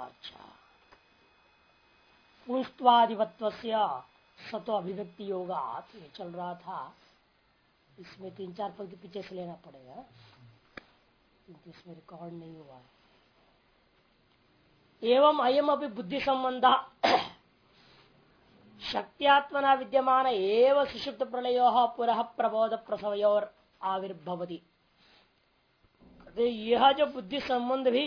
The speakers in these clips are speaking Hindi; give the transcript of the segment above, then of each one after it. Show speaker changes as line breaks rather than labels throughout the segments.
अच्छा, पुंस्त्वादिवत्व सतो अभिव्यक्ति योगा ये चल रहा था। इसमें 3-4 पंक्ति पीछे से लेना पड़ेगा क्योंकि इसमें रिकॉर्ड नहीं हुआ है। एवं अयम अभी बुद्धि संबंध शक्त्यात्मना विद्यमान एव सुषुप्त प्रलयो पुनः प्रबोध प्रसवयोर आविर्भवति। यह जो बुद्धि संबंध भी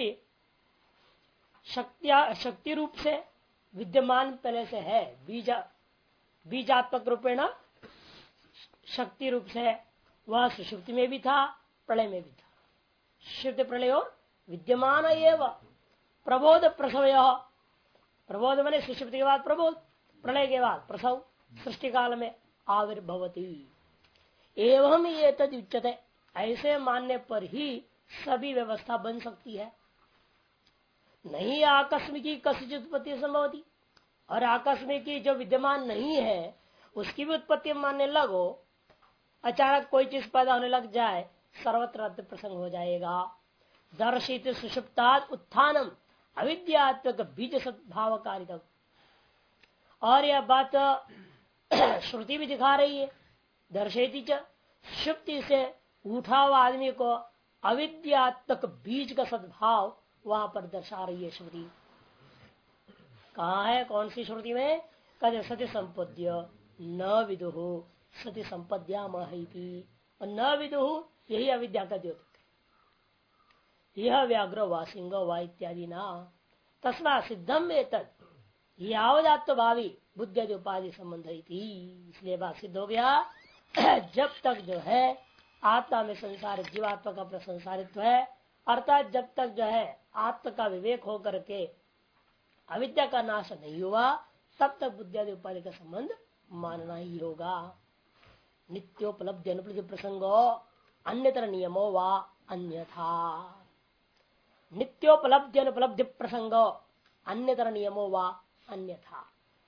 शक्ति रूप से विद्यमान पहले से है, बीजात्मक रूपेण शक्ति रूप से है, वह सुषुप्ति में भी था, प्रलय में भी था। शुद्ध प्रलय और विद्यमान एव प्रबोध प्रसव, प्रबोध मैंने सुषुप्ति के बाद प्रबोध, प्रलय के बाद प्रसव, सृष्टि काल में आविर्भवती। एवं ये तद उच्यते, ऐसे मानने पर ही सभी व्यवस्था बन सकती है। नहीं आकस्मिकी कसिचित उत्पत्ति संभवती, और आकस्मिकी जो विद्यमान नहीं है उसकी भी उत्पत्ति मानने लगो, अचानक कोई चीज पैदा होने लग जाए, सर्वत्र प्रसंग हो जाएगा। दर्शित सुषुप्तात् उत्थानम अविद्यात्मक बीज सद्भावकारिता। और यह बात श्रुति भी दिखा रही है। दर्शयती च, सुषुप्ति से उठा हुआ आदमी को अविद्यात्मक बीज का सद्भाव वहां पर दर्शा रही है श्रुति। कहाँ है, कौन सी श्रुति में? कद सति संपद्य न विदुहु सति संपद्या महती, और न विदुहु यही अविद्या का द्योतक है। यह व्याघ्र वासिंग वा इत्यादि ना तस्मा सिद्धम एतद यावदात्व भावी बुद्धि उपाधि संबंध थी। इसलिए बात सिद्ध हो गया जब तक जो है आत्मा में संसार जीवात्मा का अपना संसारित्व है, अर्थात जब तक जो है आत्मा का विवेक होकर के अविद्या का नाश नहीं हुआ, तब तक बुद्धि उपाधि का संबंध मानना ही होगा। नित्योपलब्धि अनुपलब्धि प्रसंगो अन्यतर नियमो वा अन्यथा। नित्योपलब्धि अनुपलब्धि प्रसंगो अन्यतर नियमो वा अन्यथा।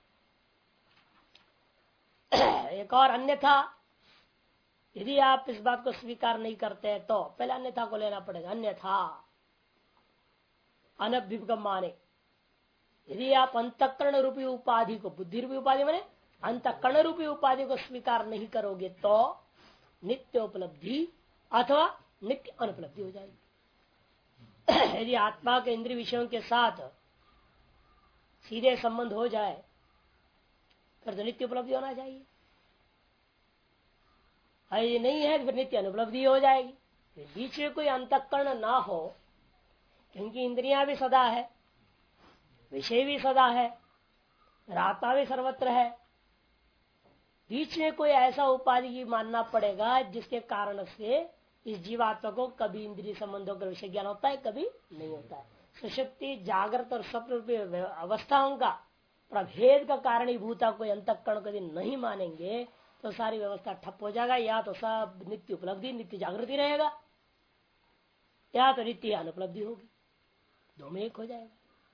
एक और अन्यथा, यदि आप इस बात को स्वीकार नहीं करते तो पहले अन्यथा को लेना पड़ेगा। अन्यथा अनभ्युपगम माने, यदि आप अंतःकरण रूपी उपाधि को, बुद्धि रूपी उपाधि माने अंतःकरण रूपी उपाधि को स्वीकार नहीं करोगे तो नित्य उपलब्धि अथवा नित्य अनुपलब्धि हो जाएगी। यदि आत्मा के इंद्रिय विषयों के साथ सीधे संबंध हो जाए फिर तो नित्य उपलब्धि होना चाहिए, यदि नहीं है तो फिर नित्य अनुपलब्धि हो जाएगी। फिर बीच में कोई अंतःकरण ना हो, क्योंकि इंद्रियां भी सदा है, विषय भी सदा है, आत्मा भी सर्वत्र है। बीच में कोई ऐसा उपाधि की मानना पड़ेगा जिसके कारण से इस जीवात्मा को कभी इंद्रिय संबंधों का विषय ज्ञान होता है, कभी नहीं होता है। सुषुप्ति जागृत और स्वप्न अवस्थाओं का प्रभेद का कारणीभूता कोई अंतःकरण कभी नहीं मानेंगे तो सारी व्यवस्था ठप हो जाएगा। या तो सब नित्य उपलब्धि नित्य जागृति रहेगा, या तो नित्य अनुपलब्धि होगी, दो में एक हो जाएगा।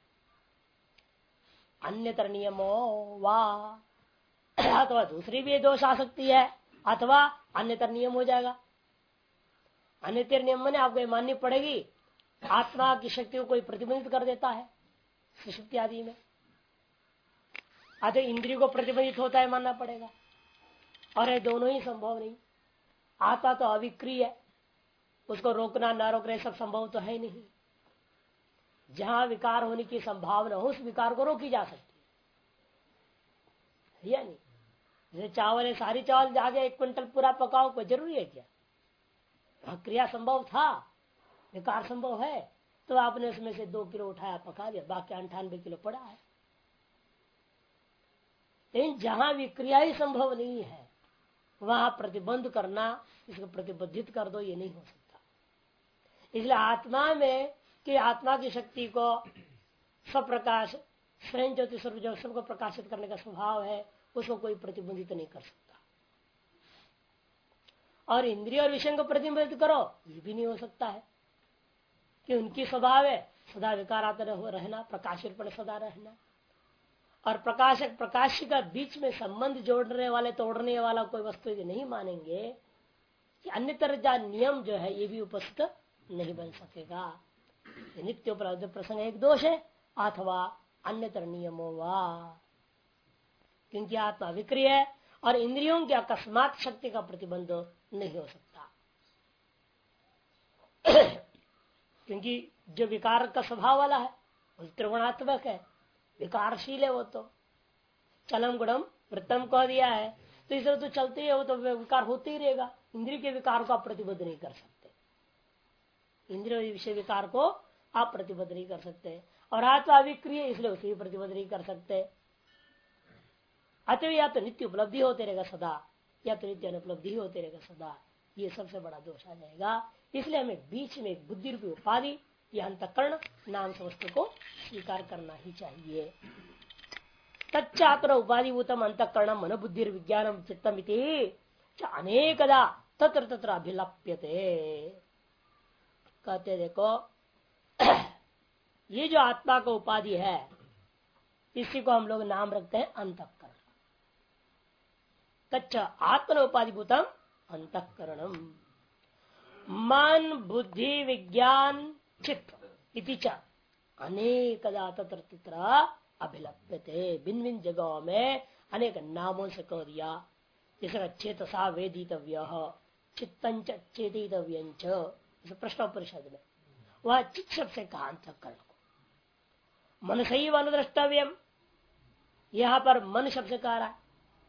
अन्यतर नियमो वा, अथवा दूसरी भी दोष आ सकती है, अथवा अन्यतर नियम हो जाएगा। अन्यतर नियम में आपको ये माननी पड़ेगी आत्मा की शक्ति को कोई प्रतिबंधित कर देता है सुषुप्ति आदि में, अतः इंद्रियों को प्रतिबंधित होता है मानना पड़ेगा। और ये दोनों ही संभव नहीं। आत्मा तो अविक्रिय है, उसको रोकना ना रोकना सब संभव तो है नहीं। जहां विकार होने की संभावना हो उस विकार को रोकी जा सकती है या नहीं। जैसे चावल है, सारी चावल जाके 1 क्विंटल पूरा पकाओ, कोई जरूरी है क्या? क्रिया संभव था, विकार संभव है, तो आपने उसमें से 2 किलो उठाया पका दिया, बाकी 98 किलो पड़ा है। लेकिन जहां विक्रिया ही संभव नहीं है वहां प्रतिबंध करना, इसको प्रतिबंधित कर दो, ये नहीं हो सकता। इसलिए आत्मा में कि आत्मा की शक्ति को स्वप्रकाश स्वयं ज्योति स्वरूप जो सबको प्रकाशित करने का स्वभाव है, उसको कोई प्रतिबंधित नहीं कर सकता। और इंद्रिय और विषय को प्रतिबंधित करो, ये भी नहीं हो सकता है कि उनकी स्वभाव है सदा विकार आता रहना, प्रकाशित पर सदा रहना। और प्रकाशक प्रकाश का बीच में संबंध जोड़ने वाले तोड़ने वाला कोई वस्तु यदि नहीं मानेंगे कि अन्य तरह नियम जो है ये भी उपस्थित नहीं बन सकेगा। नित्य उपलब्ध प्रसंग एक दोष है, अथवा अन्यतर नियमो वा, क्योंकि आत्मा विक्रिय है और इंद्रियों की अकस्मात शक्ति का प्रतिबंध नहीं हो सकता। क्योंकि जो विकार का स्वभाव वाला है वो त्रिगुणात्मक है, विकारशील है, वो तो चलम गुणम वृत्तम कह दिया है, तो इस तरह तो चलते ही, वो तो विकार होते ही रहेगा। इंद्रिय के विकार को आप प्रतिबद्ध नहीं कर सकते, इंद्रिय विषय विकार को आप प्रतिबद्ध नहीं कर सकते, और आत्मा विक्रिय इसलिए उसे भी प्रतिबद्ध नहीं कर सकते। अतः या तो नित्य उपलब्धि होते रहेगा सदा, या तो नित्य अनुपलब्धि होते रहेगा सदा, ये सबसे बड़ा दोष आ जाएगा। इसलिए हमें बीच में एक बुद्धि रूपी उपाधि या अंतःकरण नाम से वस्तु को स्वीकार करना ही चाहिए। तच्चात्र उपाधिभूतम अंतःकरण मन बुद्धि विज्ञानम चित्तम अनेकदा तत्र तत्र अभिलप्यते। कहते देखो ये जो आत्मा का उपाधि है इसी को हम लोग नाम रखते हैं अंतःकरण। तच्च आत्मन उपाधिभूतम अंतःकरणम मन बुद्धि विज्ञान चित्त इति च अनेकदा तत्र तत्र अभिलप्यते। भिन्न भिन्न जगहों में अनेक नामों से कह दिया, जैसे चेतसा वेदितव्य, चित्तंच चेतितव्यंच, प्रश्नोपनिषद में वह चित्त शब्द से कहा अंतःकरण को। मन से ही अनुद्रष्टव्यम, यहां पर मन शब्द से कह रहा है।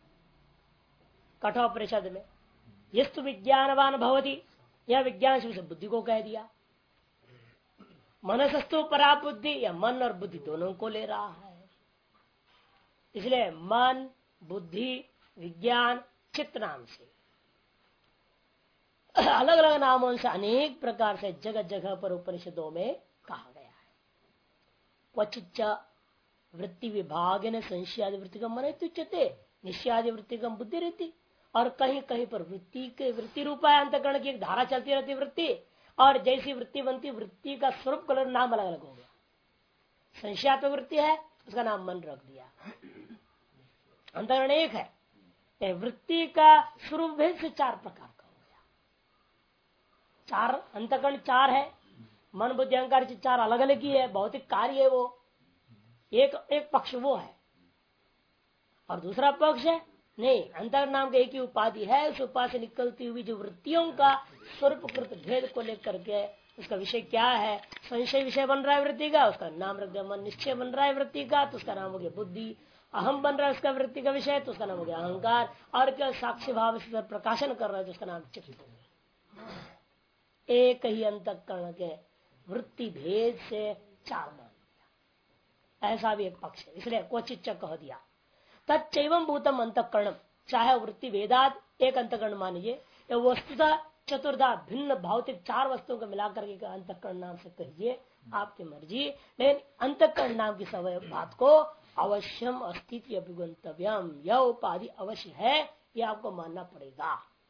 कठोपनिषद में यस्तु विज्ञानवान भवति, यह विज्ञान शब्द से बुद्धि को कह दिया। मनसस्तु परा बुद्धि, या मन और बुद्धि दोनों को ले रहा है। इसलिए मन बुद्धि विज्ञान चित्त नाम से अलग अलग नामों से अनेक प्रकार से जगह जगह पर उपनिषदों में कहा गया है। क्वचित वृत्ति विभाग ने संशयादि वृत्ति का मन तुच्यते, निश्चयादि वृत्ति का बुद्धि रहती, और कहीं कहीं पर वृत्ति के वृत्ति रूपा अंतःकरण की एक धारा चलती रहती वृत्ति, और जैसी वृत्ति बनती वृत्ति का स्वरूप कलर नाम अलग अलग हो गया। संशयात्मक वृत्ति है उसका नाम मन रख दिया। अंतःकरण एक है, वृत्ति का स्वरूप भेद से चार प्रकार का हो गया। चार अंतःकरण चार है, मन बुद्धि अहंकार चार अलग अलग ही है, भौतिक कार्य है वो। एक पक्ष वो है, और दूसरा पक्ष है नहीं, अंतःकरण नाम का एक ही उपाधि है। उस उपाधि से निकलती हुई जो वृत्तियों का स्वरूप कृत भेद को लेकर के उसका विषय क्या है, संशय विषय बन रहा है वृत्ति का, उसका नाम रख दिया मन। निश्चय बन रहा है वृत्ति का तो उसका नाम हो गया बुद्धि। अहम बन रहा है उसका वृत्ति का विषय तो उसका नाम हो गया अहंकार। और क्या साक्षी भाव से प्रकाशन कर रहा है तो उसका नाम चित्त। एक ही अंतःकरण के वृत्ति भेद से चार मान दिया, ऐसा भी एक पक्ष है। इसलिए क्वचित कह दिया। तत्चैवं भूतम अंतःकरणम, चाहे वृत्ति वेदात एक अंतःकरण मानिए, या वस्तुतः चतुर्धा भिन्न भौतिक चार वस्तुओं को मिलाकर के अंतःकरण नाम से कहिए, आपकी मर्जी। लेकिन अंतःकरण नाम की समय बात को अवश्यम अस्तित्व अभिगंतव्यम, यह उपाधि अवश्य है, यह आपको मानना पड़ेगा।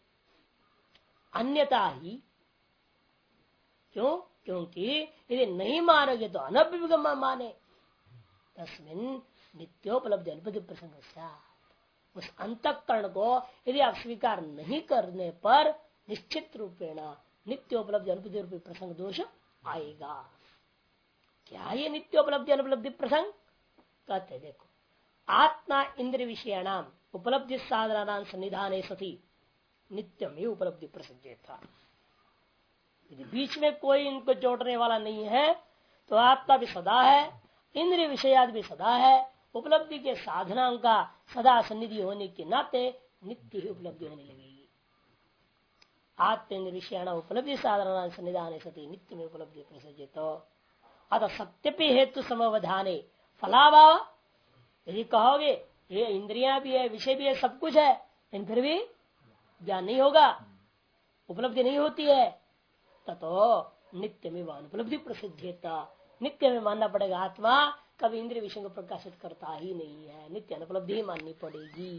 अन्यथा ही क्यों? क्योंकि यदि नहीं मानोगे तो अनभिगम माने, तस्मिन नित्योपलब्धि अनुपति प्रसंग। उस अंतःकरण को यदि आप स्वीकार नहीं करने पर निश्चित रूपेण नित्योपलब्धि अनुपति रूपी प्रसंग दोष आएगा। क्या ये नित्योपलब्धि अनुपलब्धि प्रसंग? कहते देखो, आत्मा इंद्र विषयाणाम उपलब्धि साधना सन्निधाने सती नित्यम ही उपलब्धि प्रसंग था। यदि बीच में कोई इनको जोड़ने वाला नहीं है तो आत्मा भी सदा है, इंद्रिय विषयाद भी सदा है, उपलब्धि के साधनाओं का सदा सन्निधि होने के नाते नित्य ही उपलब्धि होने लगेगी। आत्मेन्द्र विषयाण उपलब्धि साधना सन्निधान सती नित्य में उपलब्धि प्रसजित। अतः सत्यपि हेतु समवधाने फलाभाव, यदि कहोगे ये इंद्रियां भी है विषय भी है सब कुछ है, लेकिन फिर भी ज्ञान नहीं होगा, उपलब्धि नहीं होती है, ततो नित्य में उपलब्धि प्रसिद्धता, नित्य में मानना पड़ेगा। आत्मा कभी इंद्रिय विषय को प्रकाशित करता ही नहीं है, नित्य अनुपलब्धि ही माननी पड़ेगी।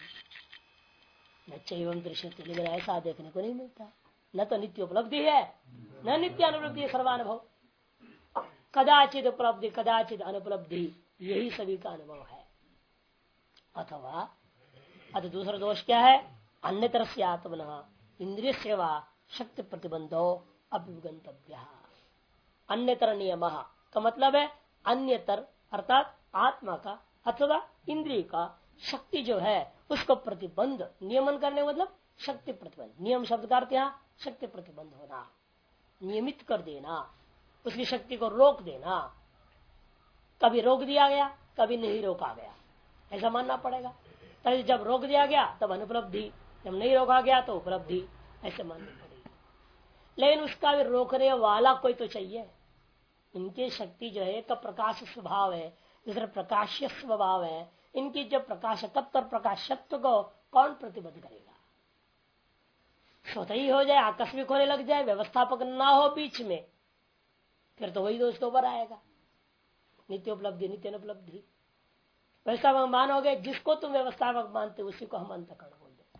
न चैवम दृश्य, लेकिन ऐसा देखने को नहीं मिलता। न तो नित्य उपलब्धि है न नित्य अनुपलब्धि, सर्वानुभव। कदाचित उपलब्धि कदाचित अनुपलब्धि, यही सभी का अनुभव है। अथवा दूसरा दोष क्या है? अन्यतर से आत्मन इंद्रिय सेवा शक्ति प्रतिबंधो अभिगंतव्य। अन्यतर नियम का मतलब है अन्यतर अर्थात आत्मा का अथवा इंद्रिय का शक्ति जो है उसको प्रतिबंध नियमन करने मतलब शक्ति प्रतिबंध। नियम शब्द का अर्थ यहाँ शक्ति प्रतिबंध होना, नियमित कर देना, उसकी शक्ति को रोक देना। कभी रोक दिया गया, कभी नहीं रोका गया, ऐसा मानना पड़ेगा। तभी जब रोक दिया गया तब अनुपलब्धि, जब नहीं रोका गया तो उपलब्धि, ऐसे माननी पड़ेगी। लेकिन उसका भी रोकने वाला कोई तो चाहिए। इनकी शक्ति जो है एक प्रकाश स्वभाव है, दूसरा प्रकाश्य स्वभाव है। इनकी जब प्रकाशकत्व और प्रकाशत्व को कौन प्रतिबद्ध करेगा? स्वतः ही हो जाए, आकस्मिक होने लग जाए, व्यवस्थापक ना हो बीच में, फिर तो वही दोष के ऊपर आएगा, नित्य उपलब्धि नित्य अनुपलब्धि। व्यवस्थापक मानोगे, जिसको तुम व्यवस्थापक मानते उसी को हम अंतःकरण बोल देते।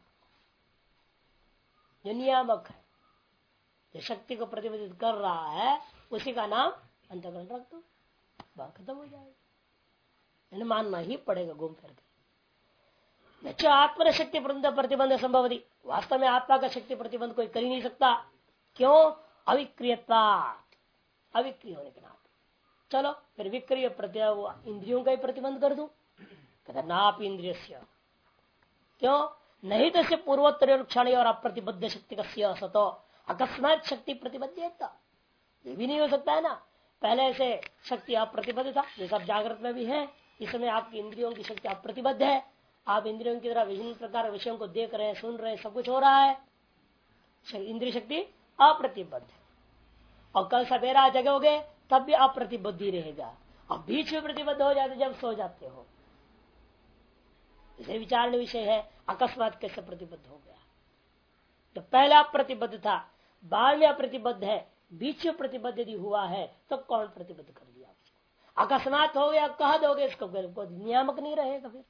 जो नियामक है, जो शक्ति को प्रतिबंधित कर रहा है, उसी का नाम अंतःकरण रख दो, बात खत्म हो जाएगी। इन्हें मानना ही पड़ेगा घूम फिर के। आत्म शक्ति प्रतिबंध संभव, वास्तव में आत्मा का शक्ति प्रतिबंध कोई कर ही नहीं सकता। क्यों? अविक्रियता, अविक्रिय होने के नाते। चलो फिर विक्रिय इंद्रियों का ही प्रतिबंध कर दूं, कहते नाप इंद्रिय। क्यों? नहीं तो से पूर्वोत्तर क्षण और अप्रतिबद्ध शक्ति का सतो अकस्मात शक्ति प्रतिबद्ध, ये भी नहीं हो सकता है ना। पहले से शक्ति अप्रतिबद्ध था, ये सब जागृत में भी है। इस समय आपकी इंद्रियों की शक्ति अप्रतिबद्ध है, आप इंद्रियों की तरह विभिन्न प्रकार विषयों को देख रहे हैं, सुन रहे हैं, सब कुछ हो रहा है। इंद्रिय शक्ति अप्रतिबद्ध है। और कल सवेरा जगोगे तब भी अप्रतिबद्ध ही रहेगा, और बीच में प्रतिबद्ध हो जाते जब सो जाते हो। इसे विचारने विषय है, अकस्मात कैसे प्रतिबद्ध हो गया। तो पहला अप्रतिबद्ध था, बाद में अप्रतिबद्ध है, बीच में प्रतिबद्ध यदि हुआ है तो कौन प्रतिबद्ध कर दिया उसको? अकस्मात हो गया कह दोगे, इसको नियामक नहीं रहेगा। फिर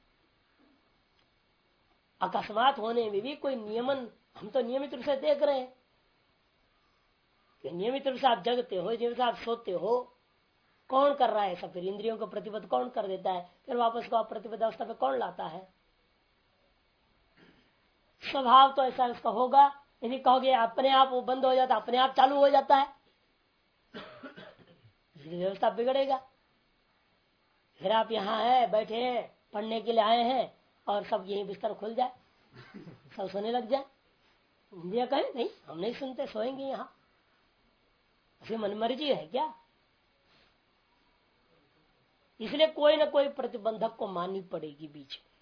अकस्मात होने में भी कोई नियमन, हम तो नियमित रूप से देख रहे हैं कि नियमित रूप से आप जगते हो, नियमित आप सोते हो, कौन कर रहा है सब? फिर इंद्रियों को प्रतिबद्ध कौन कर देता है? फिर वापस को प्रतिबद्ध अवस्था में कौन लाता है? स्वभाव तो ऐसा इसका होगा। यदि कहोगे अपने आप वो बंद हो जाता, अपने आप चालू हो जाता है, व्यवस्था बिगड़ेगा। फिर आप यहाँ है बैठे हैं, पढ़ने के लिए आए हैं, और सब यही बिस्तर खुल जाए, सब सोने लग जाए। इंडिया कहे नहीं हम नहीं सुनते, सोएंगे यहाँ, ऐसी मनमर्जी है क्या? इसलिए कोई ना कोई प्रतिबंधक को माननी पड़ेगी बीच में।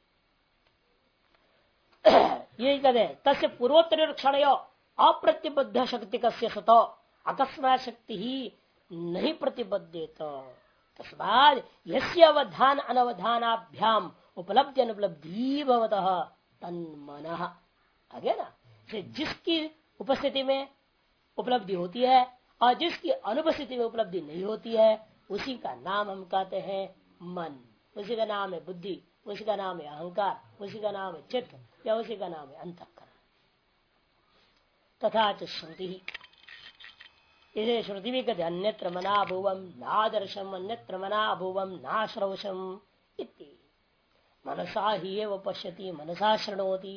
यही कहते तस्य पूर्वोत्तर क्षण अप्रतिबद्ध शक्ति कस्य सतो अकस्मात शक्ति ही नहीं प्रतिबद्धेत तस्माद यस्य अवधान अनवधानाभ्याम उपलब्धि अनुपलब्धि भवतः तन्मनः। आगे ना, जिसकी उपस्थिति में उपलब्धि होती है और जिसकी अनुपस्थिति में उपलब्धि नहीं होती है, उसी का नाम हम कहते हैं मन, उसी का नाम है बुद्धि, उसी का नाम है अहंकार, उसी का नाम है चित्त, या उसी का नाम है अंतःकरण। तथा च श्रुति, इसे श्रुति भी कहते अन्यत्र मना भुवम नादर्शम अन्यत्र मना भुवम नाश्रवशम इति मनसा ही एव पश्यति मनसा शृणोति।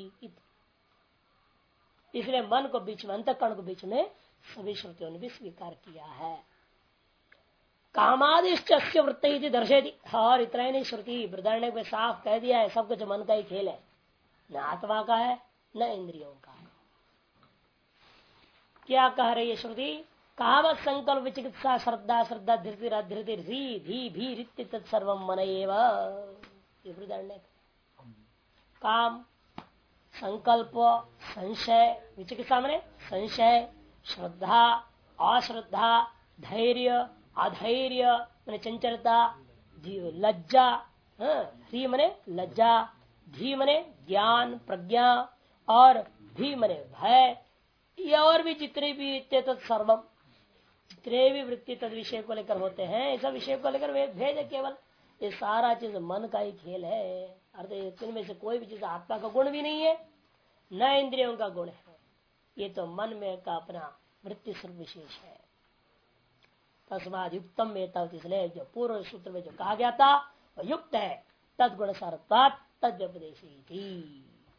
इसलिए मन को बीच में, अंतःकरण को बीच में सभी श्रुतियों ने भी स्वीकार किया है। कामादिश्च वृत्ति दर्शेति, और इतना ही नहीं, श्रुति बृहदारण्यक में साफ कह दिया है सब कुछ मन का ही खेल है, न आत्मा का है न इंद्रियों का है। क्या कह रही है श्रुति? कामत संकल्प विचिकित्सा श्रद्धा श्रद्धा धृति धृति धी धी भी रित्य तत्सर्व मन एवं। काम, संकल्प, संशय, विचिकित्सा मने संशय, श्रद्धा, अश्रद्धा, धैर्य, अधैर्य मने चंचलता, लज्जा, धी मने लज्जा, धी मने ज्ञान प्रज्ञा, और भी मने भय, ये और भी जितने भी तत्सर्वम, जितने भी वृत्ति तद विषय को लेकर होते हैं, इस विषय को लेकर वे भेद है केवल। ये सारा चीज मन का ही खेल है। अर्थात इनमें से कोई भी चीज आत्मा का गुण भी नहीं है, न इंद्रियों का गुण है। ये तो मन में का अपना वृत्ति स्वरूप विशेष है। तस्माद युक्तम में तब, इसलिए जो पूर्व सूत्र में जो कहा गया था वह युक्त है। तदगुण सारत्वात् तद्व्यपदेशी,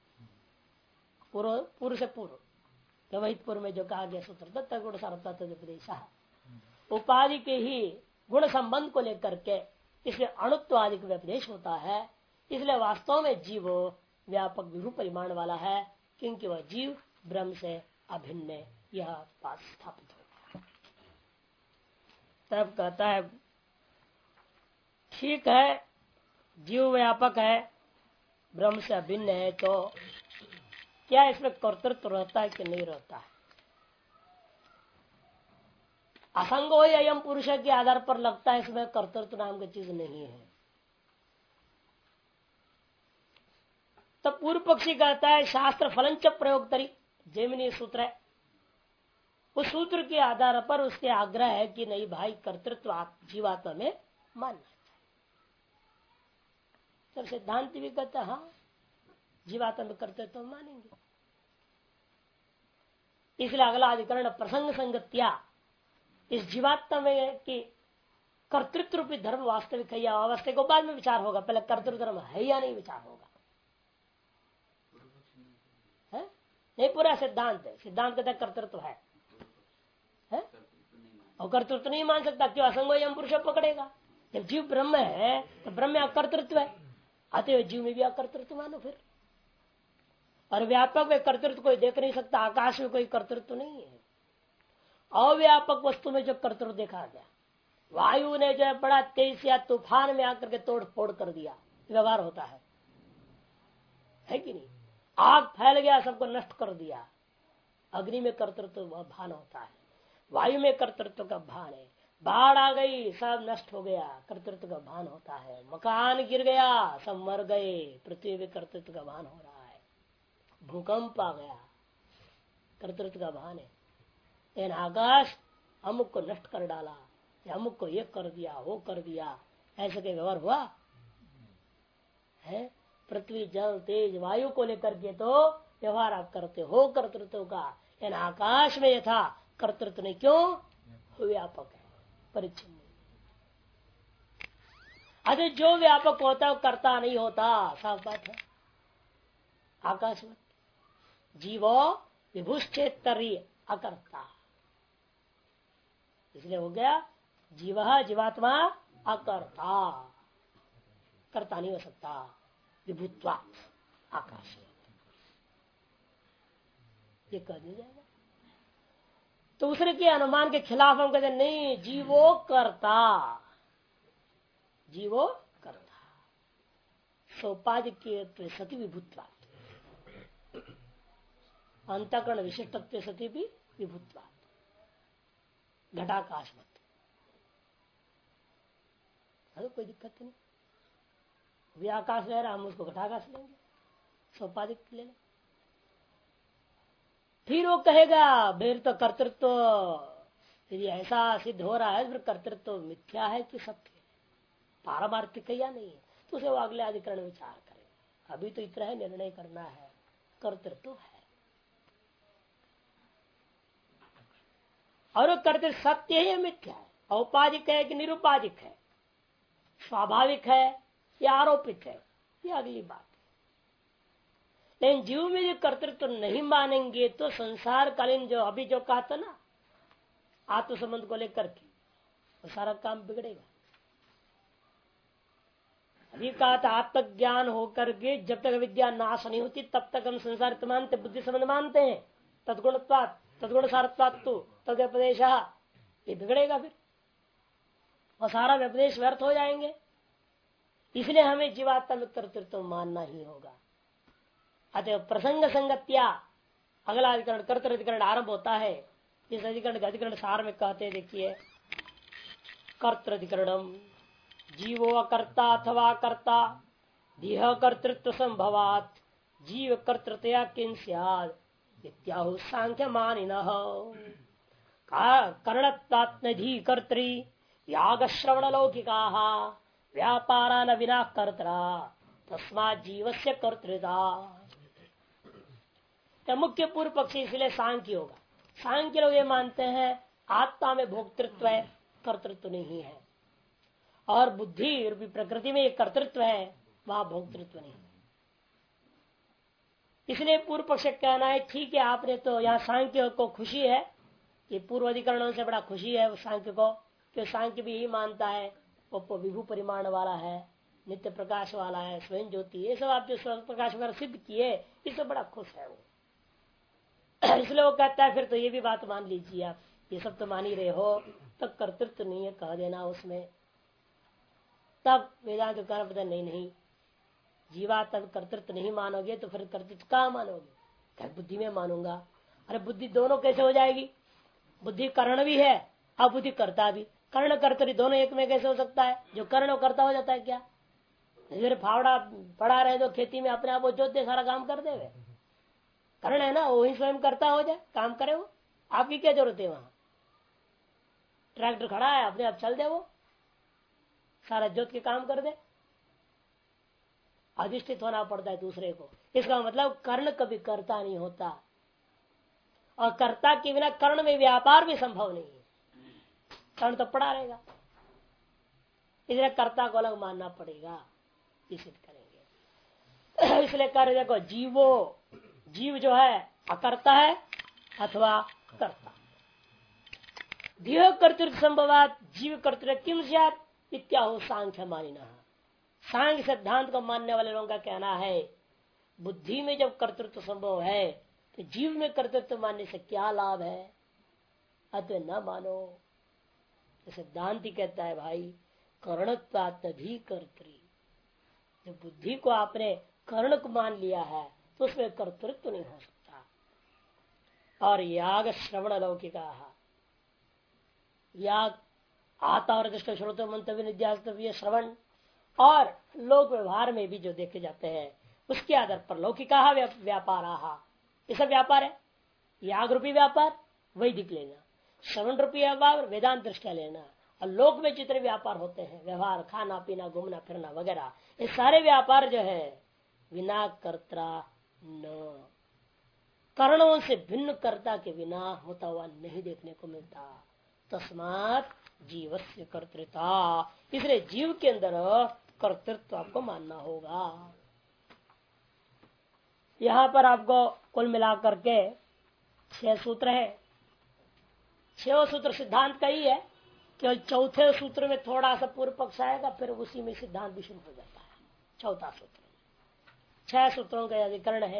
पूर्व से पूर्व व्यवहित पूर्व में जो कहा गया सूत्र तदगुण सारत्वात् तद्व्यपदेश, उपाधि के ही गुण संबंध को लेकर के, इसलिए अणुत्वादि का व्यपदेश होता है। इसलिए वास्तव में जीव व्यापक विभु परिमाण वाला है, क्योंकि वह जीव ब्रह्म से अभिन्न है। यह बात स्थापित हो गया। तब कहता है ठीक है, जीव व्यापक है, ब्रह्म से अभिन्न है, तो क्या इसमें कर्तृत्व रहता है कि नहीं रहता है? असंगो अयम पुरुष के आधार पर लगता है इसमें कर्तृत्व नाम की चीज नहीं है। तो पूर्व पक्षी कहता है शास्त्र फलंच प्रयोग तरी, जैमिनी सूत्र है, उस सूत्र के आधार पर उसके आग्रह है कि नहीं भाई, कर्तृत्व जीवात्मा में मानना चाहिए। तब सिद्धांत भी कहता है हाँ, जीवात्मा में कर्तृत्व मानेंगे। इसलिए अगला अधिकरण प्रसंग संगत्या, इस जीवात्मा में कि कर्तृत्व रूपी धर्म वास्तविक है या अवस्था को बाद में विचार होगा, पहले कर्तृत्व धर्म है या नहीं विचार होगा। है? नहीं, पूरा सिद्धांत है, सिद्धांत कहता है कर्तृत्व है? और कर्तृत्व नहीं मान सकता, क्यों? असंगो यम पुरुष पकड़ेगा। जब जीव ब्रह्म है तो ब्रह्म में अकर्तृत्व है, अतः जीव में भी अकर्तृत्व मानो फिर। और व्यापक में कर्तृत्व कोई देख नहीं सकता, आकाश में कोई कर्तृत्व नहीं है। अव्यापक वस्तु में जो कर्तृत्व देखा गया, वायु ने जो है बड़ा तेज या तूफान में आकर के तोड़ फोड़ कर दिया, व्यवहार होता है कि नहीं? आग फैल गया, सबको नष्ट कर दिया, अग्नि में कर्तृत्व भान होता है, वायु में कर्तृत्व का भान है, बाढ़ आ गई सब नष्ट हो गया, कर्तृत्व का भान होता है, मकान गिर गया सब मर गए, पृथ्वी में कर्तृत्व का भान हो रहा है, भूकंप आ गया, कर्तृत्व का भान है। लेकिन आकाश अमुक को नष्ट कर डाला, अमुक को ये कर दिया, वो कर दिया, ऐसे के व्यवहार हुआ है? पृथ्वी जल तेज वायु को लेकर के तो व्यवहार आप करते हो कर्तृत्व का, लेकिन आकाश में यथा कर्तृत्व नहीं, क्यों? व्यापक है, परिच्छिन्न नहीं। अरे जो व्यापक होता है करता नहीं होता, साफ बात है। आकाश में जीवो विभुश्चेतरी अकर्ता, इसलिए हो गया जीव जीवात्मा अकर्ता, कर्ता नहीं हो सकता, विभुत्वा आकाश, ये कह दिया जाएगा। दूसरे के अनुमान के खिलाफ हम कहते नहीं, जीवो कर्ता, जीवो कर्ता, सोपाधिक सती विभुत्वा, अंतःकरण विशिष्टत्व सती भी विभुत्वा, घटाकाश मत, कोई दिक्कत नहीं। भी आकाश ले रहा, हम उसको घटाकाश लेंगे, सोपाधिक ले लें। फिर वो कहेगा फिर तो कर्तृत्व यदि ऐसा सिद्ध हो रहा है, फिर कर्तृत्व मिथ्या है कि सत्य है, पारमार्थिक है या नहीं है, तो उसे वो अगले अधिकरण विचार करेंगे। अभी तो इतना है, निर्णय करना है, कर्तृत्व है। और वो कर्तृत्व सत्य है या मिथ्या है, औपाधिक है कि निरुपाधिक है, स्वाभाविक है या आरोपित है, ये अगली बात है। लेकिन जीव में जो कर्तृत्व नहीं मानेंगे तो संसार कालीन जो अभी जो कहा था ना आत्म संबंध को लेकर के, वो सारा काम बिगड़ेगा। अभी कहा था आत्मज्ञान होकर के जब तक विद्या नाश नहीं होती तब तक हम संसार मानते, बुद्धि संबंध मानते हैं, तदगुणत्वात् तदगुण सारत्वात्तु तदव्यपदेश, ये बिगड़ेगा फिर, और सारा व्यपदेश व्यर्थ हो जाएंगे। इसलिए हमें जीवात्मा में कर्तृत्व मानना ही होगा। अतः प्रसंग संगत्या, अगला अधिकरण कर्तृत्व अधिकरण आरंभ होता है। इस अधिकरण के अधिकरण सार में कहते हैं, देखिए कर्तृधिकरणम जीवो अकर्ता अथवा कर्ता देह कर्तृत्व संभवात जीव कर्तृतया किं स्यात् इत्याहु सांख्य मानिनः कर्णत्वात्मधि कर्त्री याग श्रवण लौकिका व्यापारा न विना कर्ता तस्मात् जीवस्य कर्तृता। मुख्य पूर्व पक्षी इसलिए सांख्य होगा। सांख्य लोग ये मानते हैं आत्मा में भोक्तृत्व है, कर्तृत्व नहीं है, और बुद्धि रूपी प्रकृति में एक कर्तृत्व है, वहां भोक्तृत्व नहीं है। इसलिए पूर्व पक्ष कहना है ठीक है, आपने तो यहाँ सांख्य को खुशी है कि पूर्व अधिकरणों से बड़ा खुशी है सांख्य को कि सांख्य भी यही मानता है वो विभू परिमाण वाला है, नित्य प्रकाश वाला है, स्वयं ज्योति, ये सब आप जो स्वयं प्रकाश वगैरह सिद्ध किए इससे बड़ा खुश है वो। इसलिए वो कहता है फिर तो ये भी बात मान लीजिए आप, ये सब तो मान ही रहे हो, तब कर्तृत्व नहीं है कह देना उसमें। तब वेदांत कहना पता नहीं जीवा तब कर्तृत्व नहीं मानोगे तो फिर कर्तृत्व कहाँ मानोगे? क्या बुद्धि में मानूंगा? अरे बुद्धि दोनों कैसे हो जाएगी? बुद्धि कर्ण भी है और बुद्धि कर्ता भी, कर्ण कर्तरी दोनों एक में कैसे हो सकता है? जो कर्ण कर्ता हो जाता है क्या? फिर फावड़ा पड़ा रहे तो खेती में अपने आप वो जोत दे, सारा काम कर दे, कर्ण है ना, वही स्वयं करता हो जाए, काम करे वो, आपकी क्या जरूरत है? वहां ट्रैक्टर खड़ा है, अपने आप चल दे, वो सारा जोत के काम कर दे। अधिष्ठित होना पड़ता है दूसरे को। इसका मतलब कर्ण कभी कर्ता नहीं होता, और कर्ता के बिना कर्ण में व्यापार भी संभव नहीं है। कर्ण तो पड़ा रहेगा, इसलिए कर्ता को अलग मानना पड़ेगा, सिद्ध करेंगे। इसलिए कार्य देखो, जीव जो है अकर्ता है अथवा कर्ता। ध्येय कर्तृत्व संभवात जीव कर्तृत्व किम स्यात् इत्याहु सांख्य मानिना। सांख्य सिद्धांत को मानने वाले लोगों का कहना है बुद्धि में जब कर्तृत्व संभव है तो जीव में कर्तृत्व मानने से क्या लाभ है? अतः न मानो। सिद्धांत ही कहता है भाई कर्णत्वात् भी कर्तृ, जब बुद्धि को आपने कर्ण को मान लिया है तो उसमें कर्तृत्व नहीं हो सकता। और याग श्रवण लौकिका, याग आता और दृष्ट श्रोत मंतव्य निध्यास्तव्य श्रवण, और लोक व्यवहार में भी जो देखे जाते हैं उसके आधार पर लौकिका व्यापार, ये सब व्यापार है। याग रूपी व्यापार वैदिक लेना, श्रवण रूपी व्यापार वेदांत दृष्टिया लेना, और लोक में जितने व्यापार होते हैं व्यवहार, खाना पीना घूमना फिरना वगैरह, ये सारे व्यापार जो है बिना कर्ता न, कर्णों से भिन्न कर्ता के बिना होता हुआ नहीं देखने को मिलता। तस्मात् जीवस्य कर्तृता, इसलिए जीव के अंदर कर्तृत्व आपको मानना होगा। यहाँ पर आपको कुल मिलाकर के 6 सूत्र है। 6 सूत्र सिद्धांत का ही है, केवल चौथे सूत्र में थोड़ा सा पूर्व पक्ष आएगा, फिर उसी में सिद्धांत भी शुरू हो जाता है। चौथा सूत्र 6 सूत्रों का अधिकरण है,